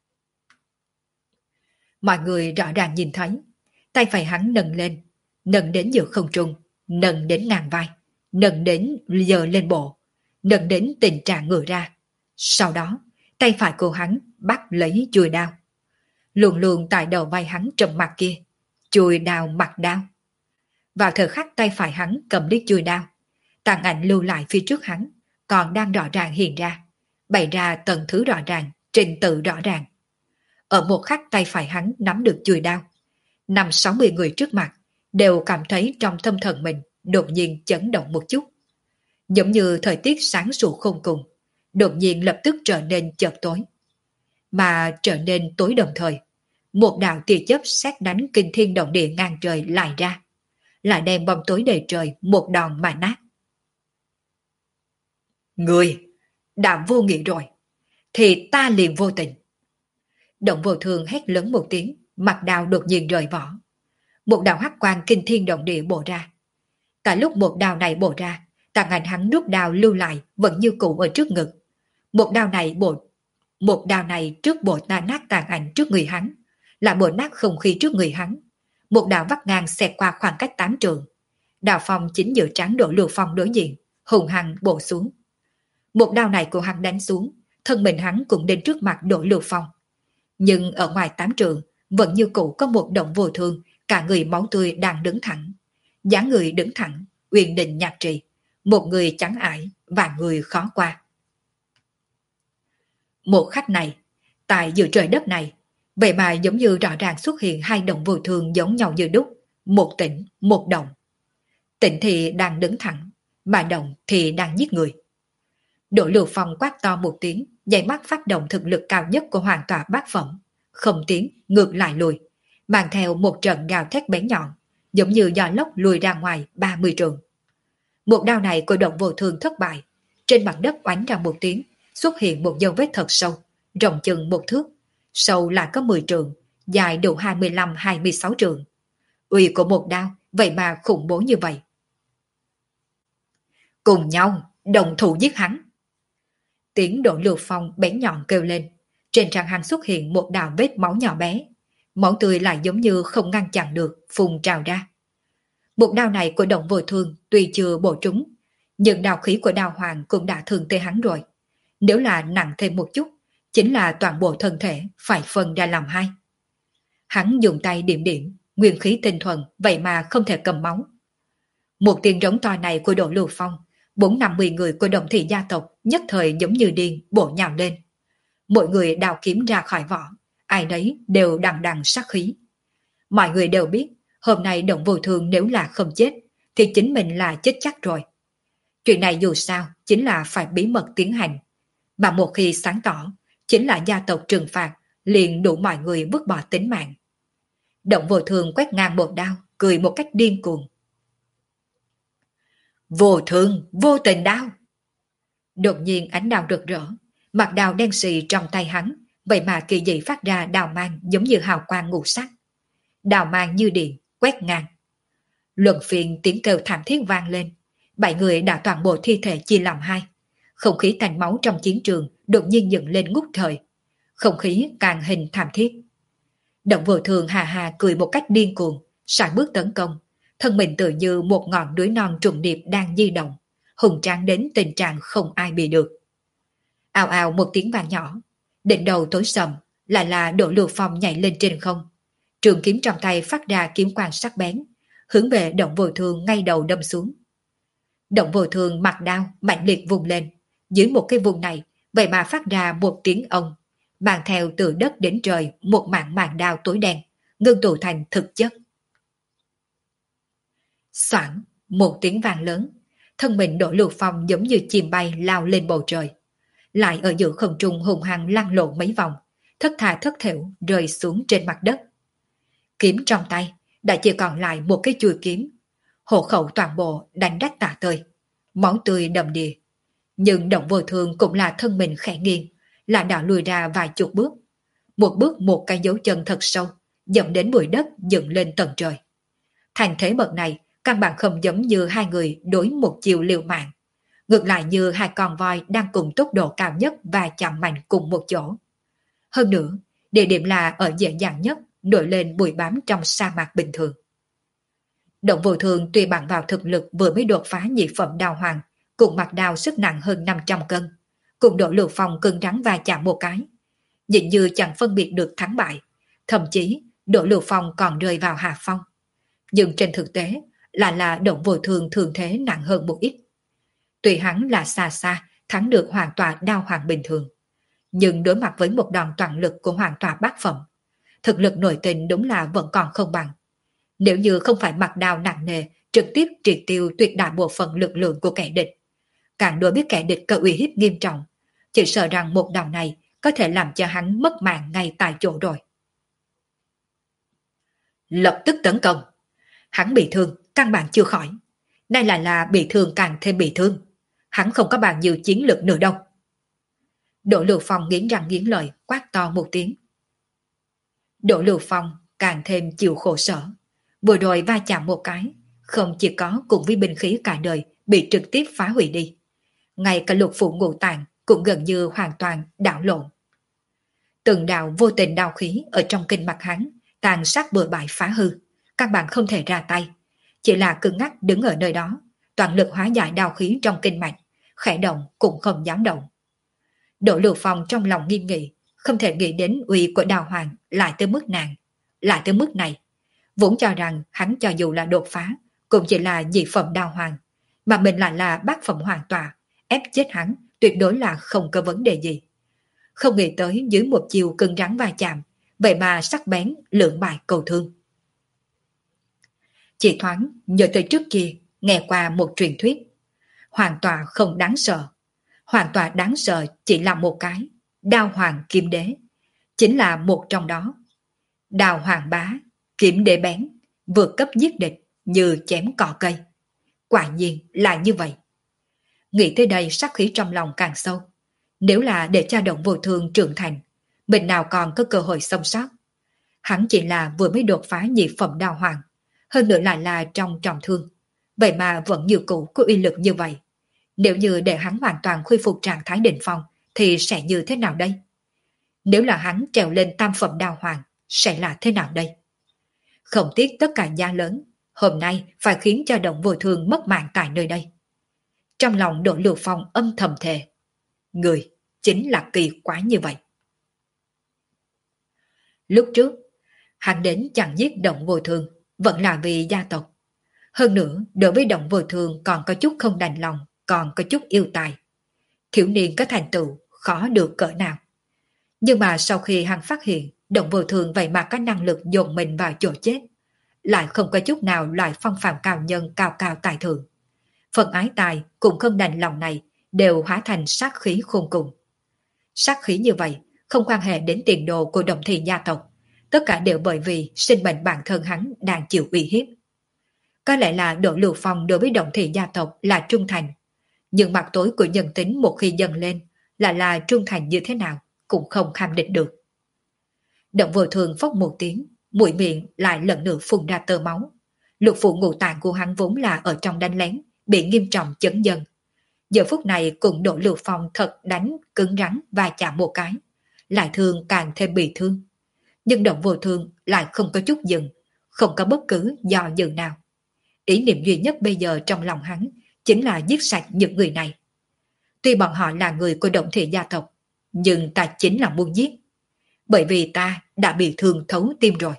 Mọi người rõ ràng nhìn thấy, tay phải hắn nâng lên, nâng đến giữa không trung, nâng đến ngang vai, nâng đến giờ lên bộ, nâng đến tình trạng ngửa ra. Sau đó, tay phải của hắn bắt lấy chuôi đao. Luôn luôn tại đầu vai hắn trầm mặt kia, chuôi đao mặt đao. Vào thời khắc tay phải hắn cầm đít chuôi đao, tàn ảnh lưu lại phía trước hắn, còn đang rõ ràng hiện ra, bày ra tầng thứ rõ ràng, trình tự rõ ràng. Ở một khắc tay phải hắn nắm được chuôi đao, năm sáu mươi người trước mặt đều cảm thấy trong tâm thần mình đột nhiên chấn động một chút. Giống như thời tiết sáng sủa không cùng, đột nhiên lập tức trở nên chợt tối. Mà trở nên tối đồng thời, một đạo tia chớp sét đánh kinh thiên động địa ngang trời lại ra, lại đem bóng tối đầy trời một đòn mà nát. Người đã vô nghĩa rồi, thì ta liền vô tình. Động Vô Thương hét lớn một tiếng, mặt đao đột nhiên rời vỏ. Một đạo hắc quang kinh thiên động địa bổ ra. Tại lúc một đao này bổ ra, tàn ảnh hắn rút đao lưu lại vẫn như cũ ở trước ngực. Một đao này bổ, một đao này trước bổ ta nát tàn ảnh trước người hắn, lại bổ nát không khí trước người hắn. Một đạo vắt ngang xẹt qua khoảng cách tám trượng. Đao phong chính giữa trán Đỗ Lưu Phong đối diện, hùng hăng bổ xuống. Một đao này của hắn đánh xuống, thân mình hắn cũng đến trước mặt Đỗ Lưu Phong. Nhưng ở ngoài tám trượng vẫn như cũ có một Động Vô Thương, cả người máu tươi đang đứng thẳng. Dáng người đứng thẳng, uyển định nhạc trì, một người trắng ải và người khó qua. Một khắc này, tại giữa trời đất này, vậy mà giống như rõ ràng xuất hiện hai Động Vô Thương giống nhau như đúc, một Tĩnh, một Động. Tĩnh thì đang đứng thẳng, mà Động thì đang giết người. Đỗ Lưu Phong quát to một tiếng, dây mắt phát động thực lực cao nhất của hoàn tỏa bát phẩm, không tiến, ngược lại lùi, mang theo một trận gào thét bén nhọn, giống như gió lốc lùi ra ngoài ba mươi trượng. Một đao này của Động Vô Thương thất bại, trên mặt đất oánh ra một tiếng, xuất hiện một dấu vết thật sâu, rộng chừng một thước, sâu là có mười trượng, dài độ hai mươi lăm hai mươi sáu trượng. Uy của một đao, vậy mà khủng bố như vậy. Cùng nhau, đồng thủ giết hắn. Tiếng Đỗ Lưu Phong bén nhọn kêu lên, trên trán hắn xuất hiện một đạo vết máu nhỏ bé, máu tươi lại giống như không ngăn chặn được, phun trào ra. Một đao này của Động Vô Thương tuy chưa bổ trúng, nhưng đao khí của đao hoàng cũng đã thương tê hắn rồi. Nếu là nặng thêm một chút, chính là toàn bộ thân thể phải phân ra làm hai. Hắn dùng tay điểm điểm, nguyên khí tinh thuần, vậy mà không thể cầm máu. Một tiếng rống to này của Đỗ Lưu Phong, bốn năm mươi người của Đồng Thị gia tộc nhất thời giống như điên bổ nhào lên. Mỗi người đào kiếm ra khỏi vỏ, ai nấy đều đằng đằng sát khí. Mọi người đều biết, hôm nay Động Vô Thương nếu là không chết, thì chính mình là chết chắc rồi. Chuyện này dù sao, chính là phải bí mật tiến hành. Mà một khi sáng tỏ, chính là gia tộc trừng phạt, liền đủ mọi người vứt bỏ tính mạng. Động Vô Thường quét ngang một đao, cười một cách điên cuồng. Vô thường, vô tình đao. Đột nhiên ánh đao rực rỡ, mặt đao đen xì trong tay hắn, vậy mà kỳ dị phát ra đao mang giống như hào quang ngũ sắc. Đao mang như điện, quét ngang. Luân phiên tiếng kêu thảm thiết vang lên, bảy người đã toàn bộ thi thể chia làm hai. Không khí tanh máu trong chiến trường đột nhiên dựng lên ngút trời. Không khí càng hình thảm thiết. Động Vô Thường hà hà cười một cách điên cuồng, sải bước tấn công, thân mình tự như một ngọn núi non trùng điệp đang di động, hùng tráng đến tình trạng không ai bị được. Ào ào một tiếng vang nhỏ, đỉnh đầu tối sầm, lại là Đỗ Lưu Phong nhảy lên trên không. Trường kiếm trong tay phát ra kiếm quang sắc bén, hướng về Động Vô Thường ngay đầu đâm xuống. Động Vô Thường mặc đao mạnh liệt vùng lên, dưới một cái vùng này, vậy mà phát ra một tiếng ông, mang theo từ đất đến trời một mảng màng đao tối đen, ngưng tụ thành thực chất. Xoảng, một tiếng vang lớn, thân mình Đỗ Lưu Phong giống như chim bay lao lên bầu trời, lại ở giữa không trung hùng hăng lăn lộn mấy vòng, thất thà thất thểu rơi xuống trên mặt đất. Kiếm trong tay đã chỉ còn lại một cái chuôi kiếm, hộ khẩu toàn bộ đánh rách tả tơi, máu tươi đầm đìa. Nhưng Động Vô Thường cũng là thân mình khẽ nghiêng, là đã lùi ra vài chục bước, một bước một cái dấu chân thật sâu, dẫm đến bụi đất dựng lên tận trời. Thành thế bậc này căn bản không giống như hai người đối một chiều liều mạng, ngược lại như hai con voi đang cùng tốc độ cao nhất và chạm mạnh cùng một chỗ. Hơn nữa, địa điểm là ở dễ dàng nhất, nổi lên bụi bám trong sa mạc bình thường. Động Vô Thường tuy bằng vào thực lực vừa mới đột phá nhị phẩm đao hoàng, cùng mặt đao sức nặng hơn năm trăm cân, cùng Đỗ Lưu Phong cứng rắn va chạm một cái, dường như chẳng phân biệt được thắng bại, thậm chí Đỗ Lưu Phong còn rơi vào hạ phong. Nhưng trên thực tế là là Động Vô Thường thường thế nặng hơn một ít. Tuy hắn là xa xa thắng được hoàn tọa đao hoàng bình thường, nhưng đối mặt với một đòn toàn lực của hoàn tọa bát phẩm, thực lực nội tình đúng là vẫn còn không bằng. Nếu như không phải mặc đao nặng nề trực tiếp triệt tiêu tuyệt đại bộ phận lực lượng của kẻ địch, càng đối biết kẻ địch có uy hiếp nghiêm trọng, chỉ sợ rằng một đòn này có thể làm cho hắn mất mạng ngay tại chỗ rồi. Lập tức tấn công. Hắn bị thương, căn bản chưa khỏi. Nay lại là bị thương càng thêm bị thương. Hắn không có bao nhiêu chiến lực nữa đâu. Đỗ Lưu Phong nghiến răng nghiến lợi, quát to một tiếng. Đỗ Lưu Phong càng thêm chịu khổ sở. Vừa rồi va chạm một cái, không chỉ có cùng với binh khí cả đời bị trực tiếp phá hủy đi. Ngay cả lục phủ ngũ tạng cũng gần như hoàn toàn đảo lộn. Từng đạo vô tình đao khí ở trong kinh mạch hắn tàn sát bừa bãi phá hư, các bạn không thể ra tay, chỉ là cứng ngắc đứng ở nơi đó, toàn lực hóa giải đao khí trong kinh mạch, khẽ động cũng không dám động. Đỗ Lưu Phong trong lòng nghiêm nghị, không thể nghĩ đến uy của đao hoàng lại tới mức nạn, lại tới mức này. Vốn cho rằng hắn cho dù là đột phá cũng chỉ là nhị phẩm đao hoàng, mà mình lại là bát phẩm hoàng tọa, ép chết hắn tuyệt đối là không có vấn đề gì. Không nghĩ tới dưới một chiều cứng rắn va chạm, vậy mà sắc bén lưỡng bại cầu thương. Chỉ thoáng nhớ tới trước kia nghe qua một truyền thuyết, hoàng tọa không đáng sợ, hoàng tọa đáng sợ chỉ là một cái đao hoàng kiếm đế, chính là một trong đó. Đao hoàng bá, kiếm đế bén, vượt cấp giết địch như chém cỏ cây. Quả nhiên là như vậy. Nghĩ tới đây sắc khí trong lòng càng sâu. Nếu là để cho Động Vô Thường trưởng thành, mình nào còn có cơ hội sống sót. Hắn chỉ là vừa mới đột phá nhị phẩm đao hoàng, hơn nữa lại là trong trọng thương, vậy mà vẫn như cũ có uy lực như vậy. Nếu như để hắn hoàn toàn khôi phục trạng thái đỉnh phong thì sẽ như thế nào đây? Nếu là hắn trèo lên tam phẩm đao hoàng, sẽ là thế nào đây? Không tiếc tất cả giá lớn, hôm nay phải khiến cho Động Vô Thường mất mạng tại nơi đây. Trong lòng Đỗ Lưu Phong âm thầm thề, người chính là kỳ quái như vậy. Lúc trước, hắn đến chẳng giết Động Vô Thường, vẫn là vì gia tộc. Hơn nữa, đối với Động Vô Thường còn có chút không đành lòng, còn có chút yêu tài. Thiếu niên có thành tựu, khó được cỡ nào. Nhưng mà sau khi hắn phát hiện Động Vô Thường vậy mà có năng lực dồn mình vào chỗ chết, lại không có chút nào loại phong phạm cao nhân cao cao tài thượng. Phần ái tài cũng không đành lòng này đều hóa thành sát khí khôn cùng. Sát khí như vậy không quan hệ đến tiền đồ của Đồng Thị gia tộc, tất cả đều bởi vì sinh mệnh bản thân hắn đang chịu uy hiếp. Có lẽ là Đỗ Lưu Phong đối với Đồng Thị gia tộc là trung thành, nhưng mặt tối của nhân tính một khi dâng lên là là trung thành như thế nào cũng không kham định được. Động Vô Thường phốc một tiếng, mũi miệng lại lần nữa phun ra tơ máu. Lục phủ ngũ tạng của hắn vốn là ở trong đánh lén, bị nghiêm trọng chấn dần. Giờ phút này cùng Đỗ Lưu Phong thật đánh cứng rắn và chạm một cái, lại thương càng thêm bị thương. Nhưng Động Vô Thường lại không có chút dừng, không có bất cứ do dự nào. Ý niệm duy nhất bây giờ trong lòng hắn chính là giết sạch những người này. Tuy bọn họ là người của Động Thị gia tộc, nhưng ta chính là muốn giết. Bởi vì ta đã bị thương thấu tim rồi.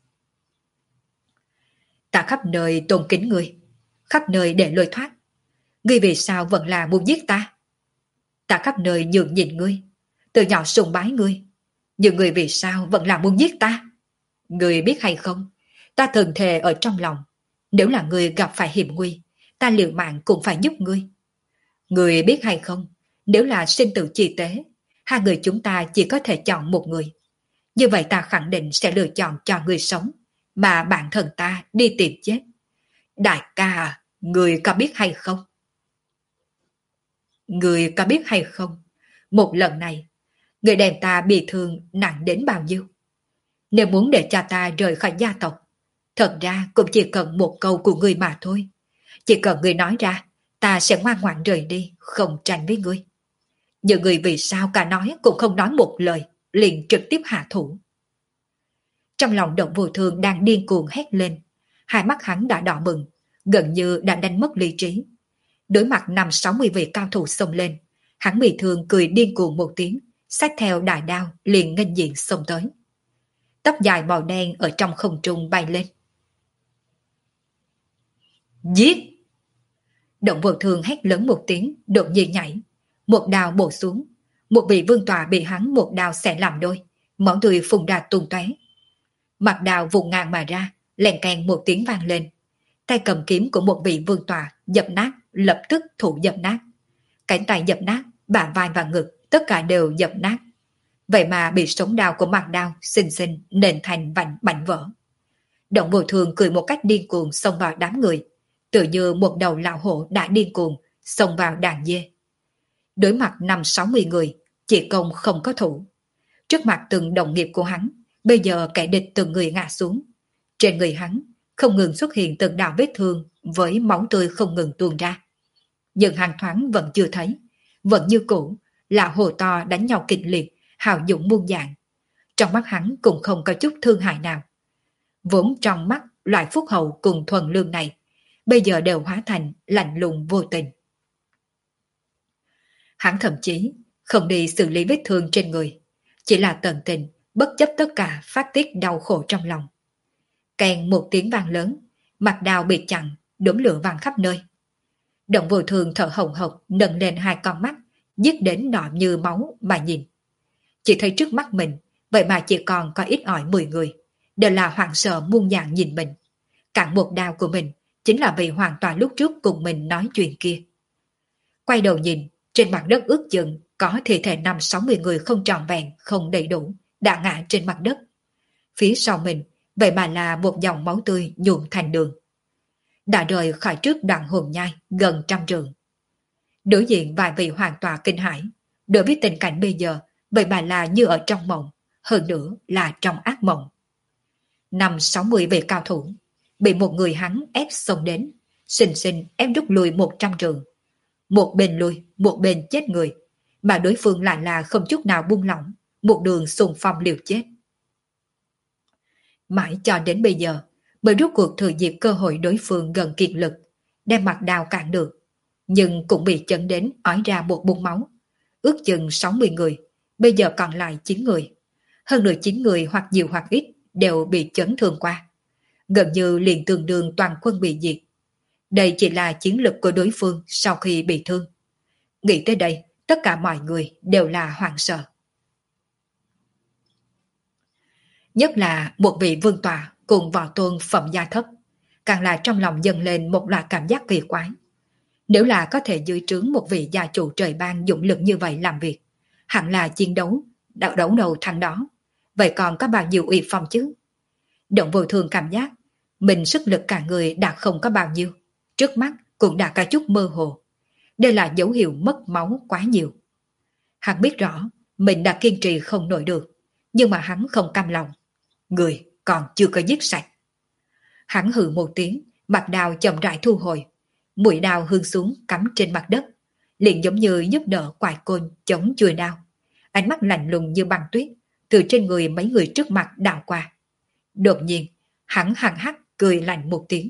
Ta khắp nơi tôn kính ngươi, khắp nơi để lôi thoát. Ngươi vì sao vẫn là muốn giết ta? Ta khắp nơi nhường nhịn ngươi, từ nhỏ sùng bái ngươi. Nhưng ngươi vì sao vẫn là muốn giết ta? Ngươi biết hay không, ta thường thề ở trong lòng, nếu là ngươi gặp phải hiểm nguy, ta liều mạng cũng phải giúp ngươi. Ngươi biết hay không, nếu là sinh tử chi tế, hai người chúng ta chỉ có thể chọn một người. Như vậy ta khẳng định sẽ lựa chọn cho ngươi sống, mà bản thân ta đi tìm chết. Đại ca à, ngươi có biết hay không? Ngươi có biết hay không, một lần này, người đem ta bị thương nặng đến bao nhiêu? Nếu muốn để cha ta rời khỏi gia tộc, thật ra cũng chỉ cần một câu của ngươi mà thôi. Chỉ cần ngươi nói ra, ta sẽ ngoan ngoãn rời đi, không tranh với ngươi. Nhưng ngươi vì sao cả nói cũng không nói một lời, liền trực tiếp hạ thủ. Trong lòng Động Vô Thường đang điên cuồng hét lên, hai mắt hắn đã đỏ bừng, gần như đã đánh mất lý trí. Đối mặt năm sáu mươi vị cao thủ xông lên, hắn bị thương cười điên cuồng một tiếng, xách theo đại đao liền nghênh diện xông tới. Tóc dài màu đen ở trong không trung bay lên. Giết! Động Vô Thường hét lớn một tiếng, đột nhiên nhảy, một đao bổ xuống, một vị vương tọa bị hắn một đao xẻ làm đôi, máu tươi phun ra tung tóe. Mặt đao vùng ngang mà ra, lèn keng một tiếng vang lên. Tay cầm kiếm của một vị vương tọa dập nát, lập tức thủ dập nát. Cánh tay dập nát, bả vai và ngực, tất cả đều dập nát. Vậy mà bị sống đao của mặt đao xinh xinh nền thành vành bảnh vỡ. Động Vô Thường cười một cách điên cuồng xông vào đám người, tự như một đầu lão hổ đã điên cuồng xông vào đàn dê. Đối mặt năm sáu mươi người, chỉ công không có thủ. Trước mặt từng đồng nghiệp của hắn, bây giờ kẻ địch từng người ngã xuống. Trên người hắn không ngừng xuất hiện từng đạo vết thương với máu tươi không ngừng tuôn ra. Nhưng hàng thoáng vẫn chưa thấy, vẫn như cũ là hồ to đánh nhau kịch liệt, hào dũng muôn dạng. Trong mắt hắn cũng không có chút thương hại nào. Vốn trong mắt loại phúc hậu cùng thuần lương này, bây giờ đều hóa thành lạnh lùng vô tình. Hắn thậm chí không đi xử lý vết thương trên người, chỉ là tận tình, bất chấp tất cả phát tiết đau khổ trong lòng. Kèn một tiếng vang lớn, mặt đào bị chặn, đốm lửa vàng khắp nơi. Động Vô Thường thở hồng hộc nâng lên hai con mắt, giết đến đỏ như máu mà nhìn. Chỉ thấy trước mắt mình, vậy mà chỉ còn có ít ỏi mười người, đều là hoảng sợ muôn dạng nhìn mình. Cản một đao của mình chính là vì hoàn toàn lúc trước cùng mình nói chuyện kia. Quay đầu nhìn, trên mặt đất ướt chừng có thi thể năm sáu mươi người không tròn vẹn, không đầy đủ, đã ngã trên mặt đất. Phía sau mình, vậy mà là một dòng máu tươi nhuộm thành đường. Đã rời khỏi trước đoạn hồn nhai gần trăm trượng. Đối diện vài vị hoàn toàn kinh hãi, đối với tình cảnh bây giờ, vậy mà là như ở trong mộng, hơn nữa là trong ác mộng. Năm sáu mươi vị cao thủ, bị một người hắn ép xông đến, xinh xinh ép rút lui một trăm trượng. Một bên lui, một bên chết người, mà đối phương lại là không chút nào buông lỏng, một đường xung phong liều chết. Mãi cho đến bây giờ, mới rút cuộc thừa dịp cơ hội đối phương gần kiệt lực, đem mặt đào cản được, nhưng cũng bị chấn đến ói ra một bụng máu. Ước chừng sáu mươi người, bây giờ còn lại chín người. Hơn nữa chín người hoặc nhiều hoặc ít đều bị chấn thương qua. Gần như liền tương đương toàn quân bị diệt. Đây chỉ là chiến lực của đối phương sau khi bị thương. Nghĩ tới đây, tất cả mọi người đều là hoảng sợ. Nhất là một vị vương tọa cùng võ tôn phẩm gia thấp, càng là trong lòng dâng lên một loại cảm giác kỳ quái. Nếu là có thể dưới trướng một vị gia chủ trời ban dụng lực như vậy làm việc, hẳn là chiến đấu đã đấu đầu thằng đó, vậy còn có bao nhiêu uy phong chứ? Động Vô Thương cảm giác mình sức lực cả người đã không có bao nhiêu, trước mắt cũng đã có chút mơ hồ. Đây là dấu hiệu mất máu quá nhiều. Hắn biết rõ mình đã kiên trì không nổi được, nhưng mà hắn không cam lòng. Người còn chưa có giết sạch. Hắn hừ một tiếng, mặt đào chậm rãi thu hồi. Mũi đào hương xuống cắm trên mặt đất, liền giống như giúp đỡ quải côn chống chùi đao. Ánh mắt lạnh lùng như băng tuyết, từ trên người mấy người trước mặt đảo qua. Đột nhiên, hắn hằng hắc cười lạnh một tiếng.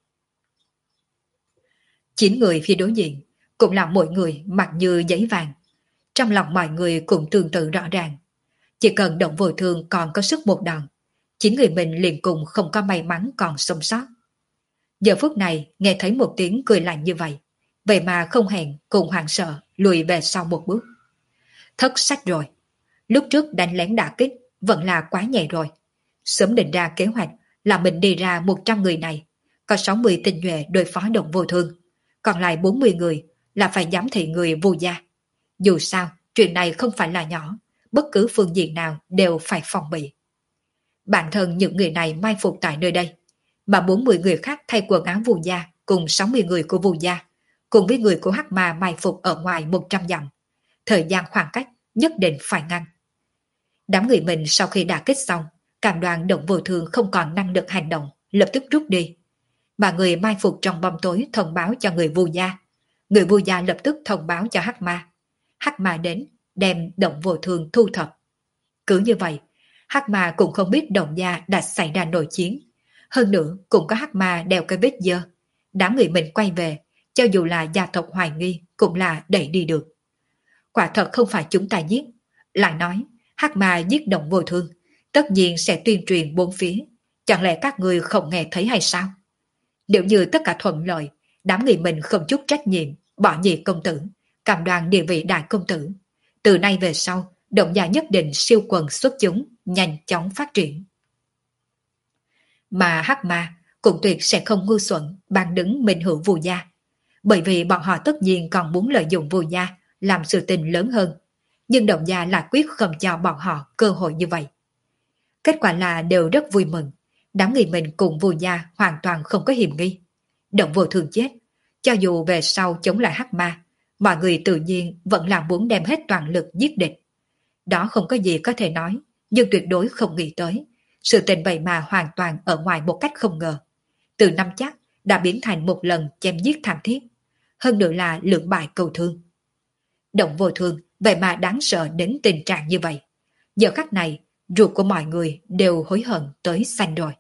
Chín người phía đối diện, cũng là mỗi người mặt như giấy vàng. Trong lòng mọi người cũng tương tự rõ ràng. Chỉ cần Động Vô Thương còn có sức một đòn, chín người mình liền cùng không có may mắn còn sống sót. Giờ phút này nghe thấy một tiếng cười lạnh như vậy, vậy mà không hẹn cùng hoảng sợ lùi về sau một bước. Thất sách rồi. Lúc trước đánh lén đả kích vẫn là quá nhẹ rồi. Sớm định ra kế hoạch là mình đi ra một trăm người này, có sáu mươi tinh nhuệ đối phó Động Vô Thương, còn lại bốn mươi người là phải giám thị người Vu gia. Dù sao, chuyện này không phải là nhỏ, bất cứ phương diện nào đều phải phòng bị. Bản thân những người này mai phục tại nơi đây, mà bốn mươi người khác thay quần áo Vu gia cùng sáu mươi người của Vu gia, cùng với người của Hắc Ma mai phục ở ngoài một trăm dặm. Thời gian khoảng cách nhất định phải ngăn. Đám người mình sau khi đả kích xong, cảm đoàn Động Vô Thương không còn năng lực hành động, lập tức rút đi. Mà người mai phục trong bóng tối thông báo cho người Vu gia. Người Vu gia lập tức thông báo cho Hắc Ma. Hắc Ma đến, đem Động Vô Thương thu thập. Cứ như vậy, Hắc Ma cũng không biết Động gia đã xảy ra nội chiến. Hơn nữa, cũng có Hắc Ma đeo cái vết dơ. Đám người mình quay về, cho dù là gia tộc hoài nghi, cũng là đẩy đi được. Quả thật không phải chúng ta giết. Lại nói, Hắc Ma giết Động Vô Thương, tất nhiên sẽ tuyên truyền bốn phía. Chẳng lẽ các người không nghe thấy hay sao? Nếu như tất cả thuận lợi, đám người mình không chút trách nhiệm, bỏ nhị công tử, cam đoan địa vị đại công tử. Từ nay về sau, Động gia nhất định siêu quần xuất chúng, nhanh chóng phát triển. Mà Hắc Ma cũng tuyệt sẽ không ngu xuẩn ban đứng minh hữu Vu gia, bởi vì bọn họ tất nhiên còn muốn lợi dụng Vu gia làm sự tình lớn hơn, nhưng Động gia là quyết không cho bọn họ cơ hội như vậy. Kết quả là đều rất vui mừng, đám người mình cùng Vu gia hoàn toàn không có hiểm nghi. Động Vô Thương chết, cho dù về sau chống lại Hắc Ma, mọi người tự nhiên vẫn là muốn đem hết toàn lực giết địch. Đó không có gì có thể nói, nhưng tuyệt đối không nghĩ tới. Sự tình vậy mà hoàn toàn ở ngoài một cách không ngờ. Từ năm chắc đã biến thành một lần chém giết thảm thiết. Hơn nữa là lưỡng bại cầu thương. Động Vô Thương vậy mà đáng sợ đến tình trạng như vậy. Giờ khắc này, ruột của mọi người đều hối hận tới xanh rồi.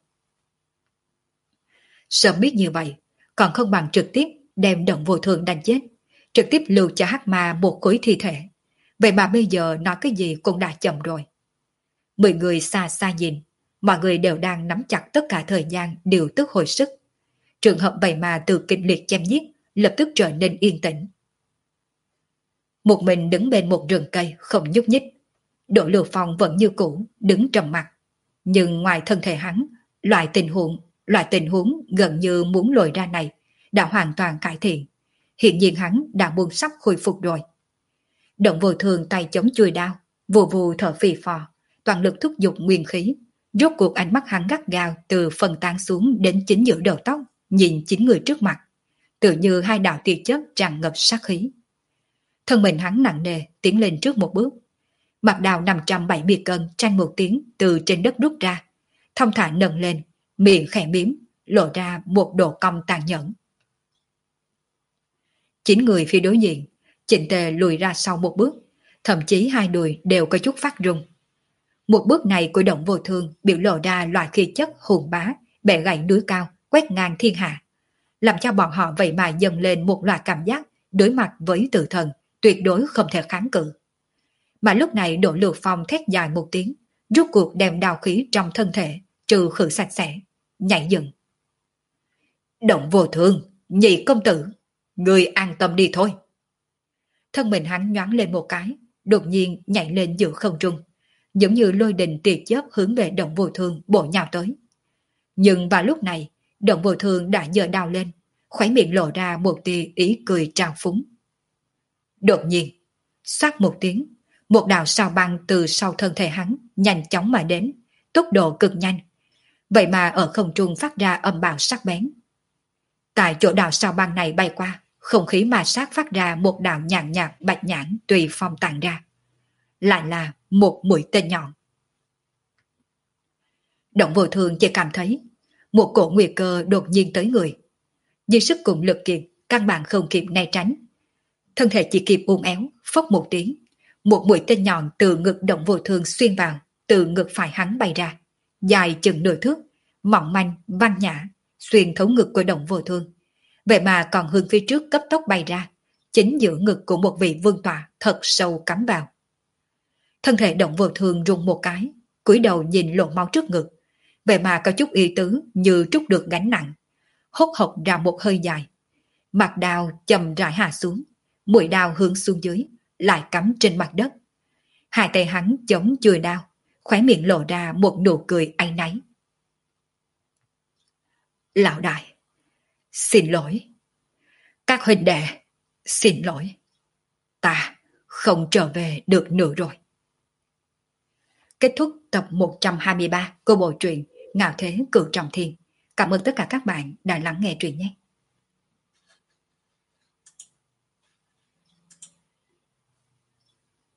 Sớm biết như vậy, còn không bằng trực tiếp đem Động Vô Thương đánh chết, trực tiếp lưu cho Hắc Ma một khối thi thể. Vậy mà bây giờ nói cái gì cũng đã chậm rồi. Mười người xa xa nhìn, mọi người đều đang nắm chặt tất cả thời gian điều tức hồi sức. Trường hợp vậy mà từ kịch liệt chém giết lập tức trở nên yên tĩnh. Một mình đứng bên một rừng cây không nhúc nhích. Đỗ Lưu Phong vẫn như cũ đứng trầm mặt. Nhưng ngoài thân thể hắn, loại tình huống, loại tình huống gần như muốn lồi ra này đã hoàn toàn cải thiện. Hiện nhiên hắn đã buông sắp khôi phục rồi. Động Vô Thương tay chống chuôi đao, vù vù thở phì phò, toàn lực thúc giục nguyên khí. Rốt cuộc ánh mắt hắn gắt gao từ phần tan xuống đến chính giữa đầu tóc, nhìn chín người trước mặt, tự như hai đạo tia chớp tràn ngập sát khí. Thân mình hắn nặng nề tiến lên trước một bước. Mặt đào năm trăm bảy mươi cân tranh một tiếng từ trên đất rút ra, thong thả nâng lên, miệng khẽ miếm, lộ ra một độ cong tàn nhẫn. Chín người phía đối diện, chỉnh tề lùi ra sau một bước, thậm chí hai đùi đều có chút phát rung. Một bước này của Động Vô Thương biểu lộ ra loại khí chất hùng bá, bẻ gãy núi cao, quét ngang thiên hạ, làm cho bọn họ vậy mà dâng lên một loại cảm giác đối mặt với tử thần, tuyệt đối không thể kháng cự. Mà lúc này Đỗ Lưu Phong thét dài một tiếng, rút cuộc đem đào khí trong thân thể trừ khử sạch sẽ, nhảy dựng. Động Vô Thương, nhị công tử, người an tâm đi thôi. Thân mình hắn nhoáng lên một cái, đột nhiên nhảy lên giữa không trung, giống như lôi đình tia chớp hướng về Động Vô Thương bổ nhào tới. Nhưng vào lúc này, Động Vô Thương đã giơ đao lên, khóe miệng lộ ra một tia ý cười trào phúng. Đột nhiên, xoát một tiếng, Một đạo sao băng từ sau thân thể hắn nhanh chóng mà đến, tốc độ cực nhanh. Vậy mà ở không trung phát ra âm bạo sắc bén. Tại chỗ đạo sao băng này bay qua, không khí ma sát phát ra một đạo nhàn nhạt bạch nhãn tùy phong tàn ra. Lại là một mũi tên nhọn. Động Vô Thường chỉ cảm thấy một cổ nguy cơ đột nhiên tới người. Dưới sức cùng lực kiệt, căn bản không kịp né tránh. Thân thể chỉ kịp uốn éo, phốc một tiếng. Một mũi tên nhọn từ ngực Động Vô Thường xuyên vào, từ ngực phải hắn bay ra. Dài chừng nửa thước, mỏng manh, văn nhã, xuyên thấu ngực của Động Vô Thường. Vậy mà còn hướng phía trước cấp tốc bay ra, chính giữa ngực của một vị vương tọa thật sâu cắm vào. Thân thể Động Vô Thường rung một cái, cúi đầu nhìn lỗ máu trước ngực. Vậy mà có chút ý tứ như trút được gánh nặng. Hốt hộc ra một hơi dài. Mặt đào chầm rãi hạ xuống, mũi đào hướng xuống dưới, lại cắm trên mặt đất. Hai tay hắn chống chùi đao, khóe miệng lộ ra một nụ cười áy náy. Lão đại, xin lỗi. Các huynh đệ, xin lỗi. Ta không trở về được nữa rồi. Kết thúc tập một trăm hai mươi ba của bộ truyện Ngạo Thế Cửu Trọng Thiên. Cảm ơn tất cả các bạn đã lắng nghe truyện nhé.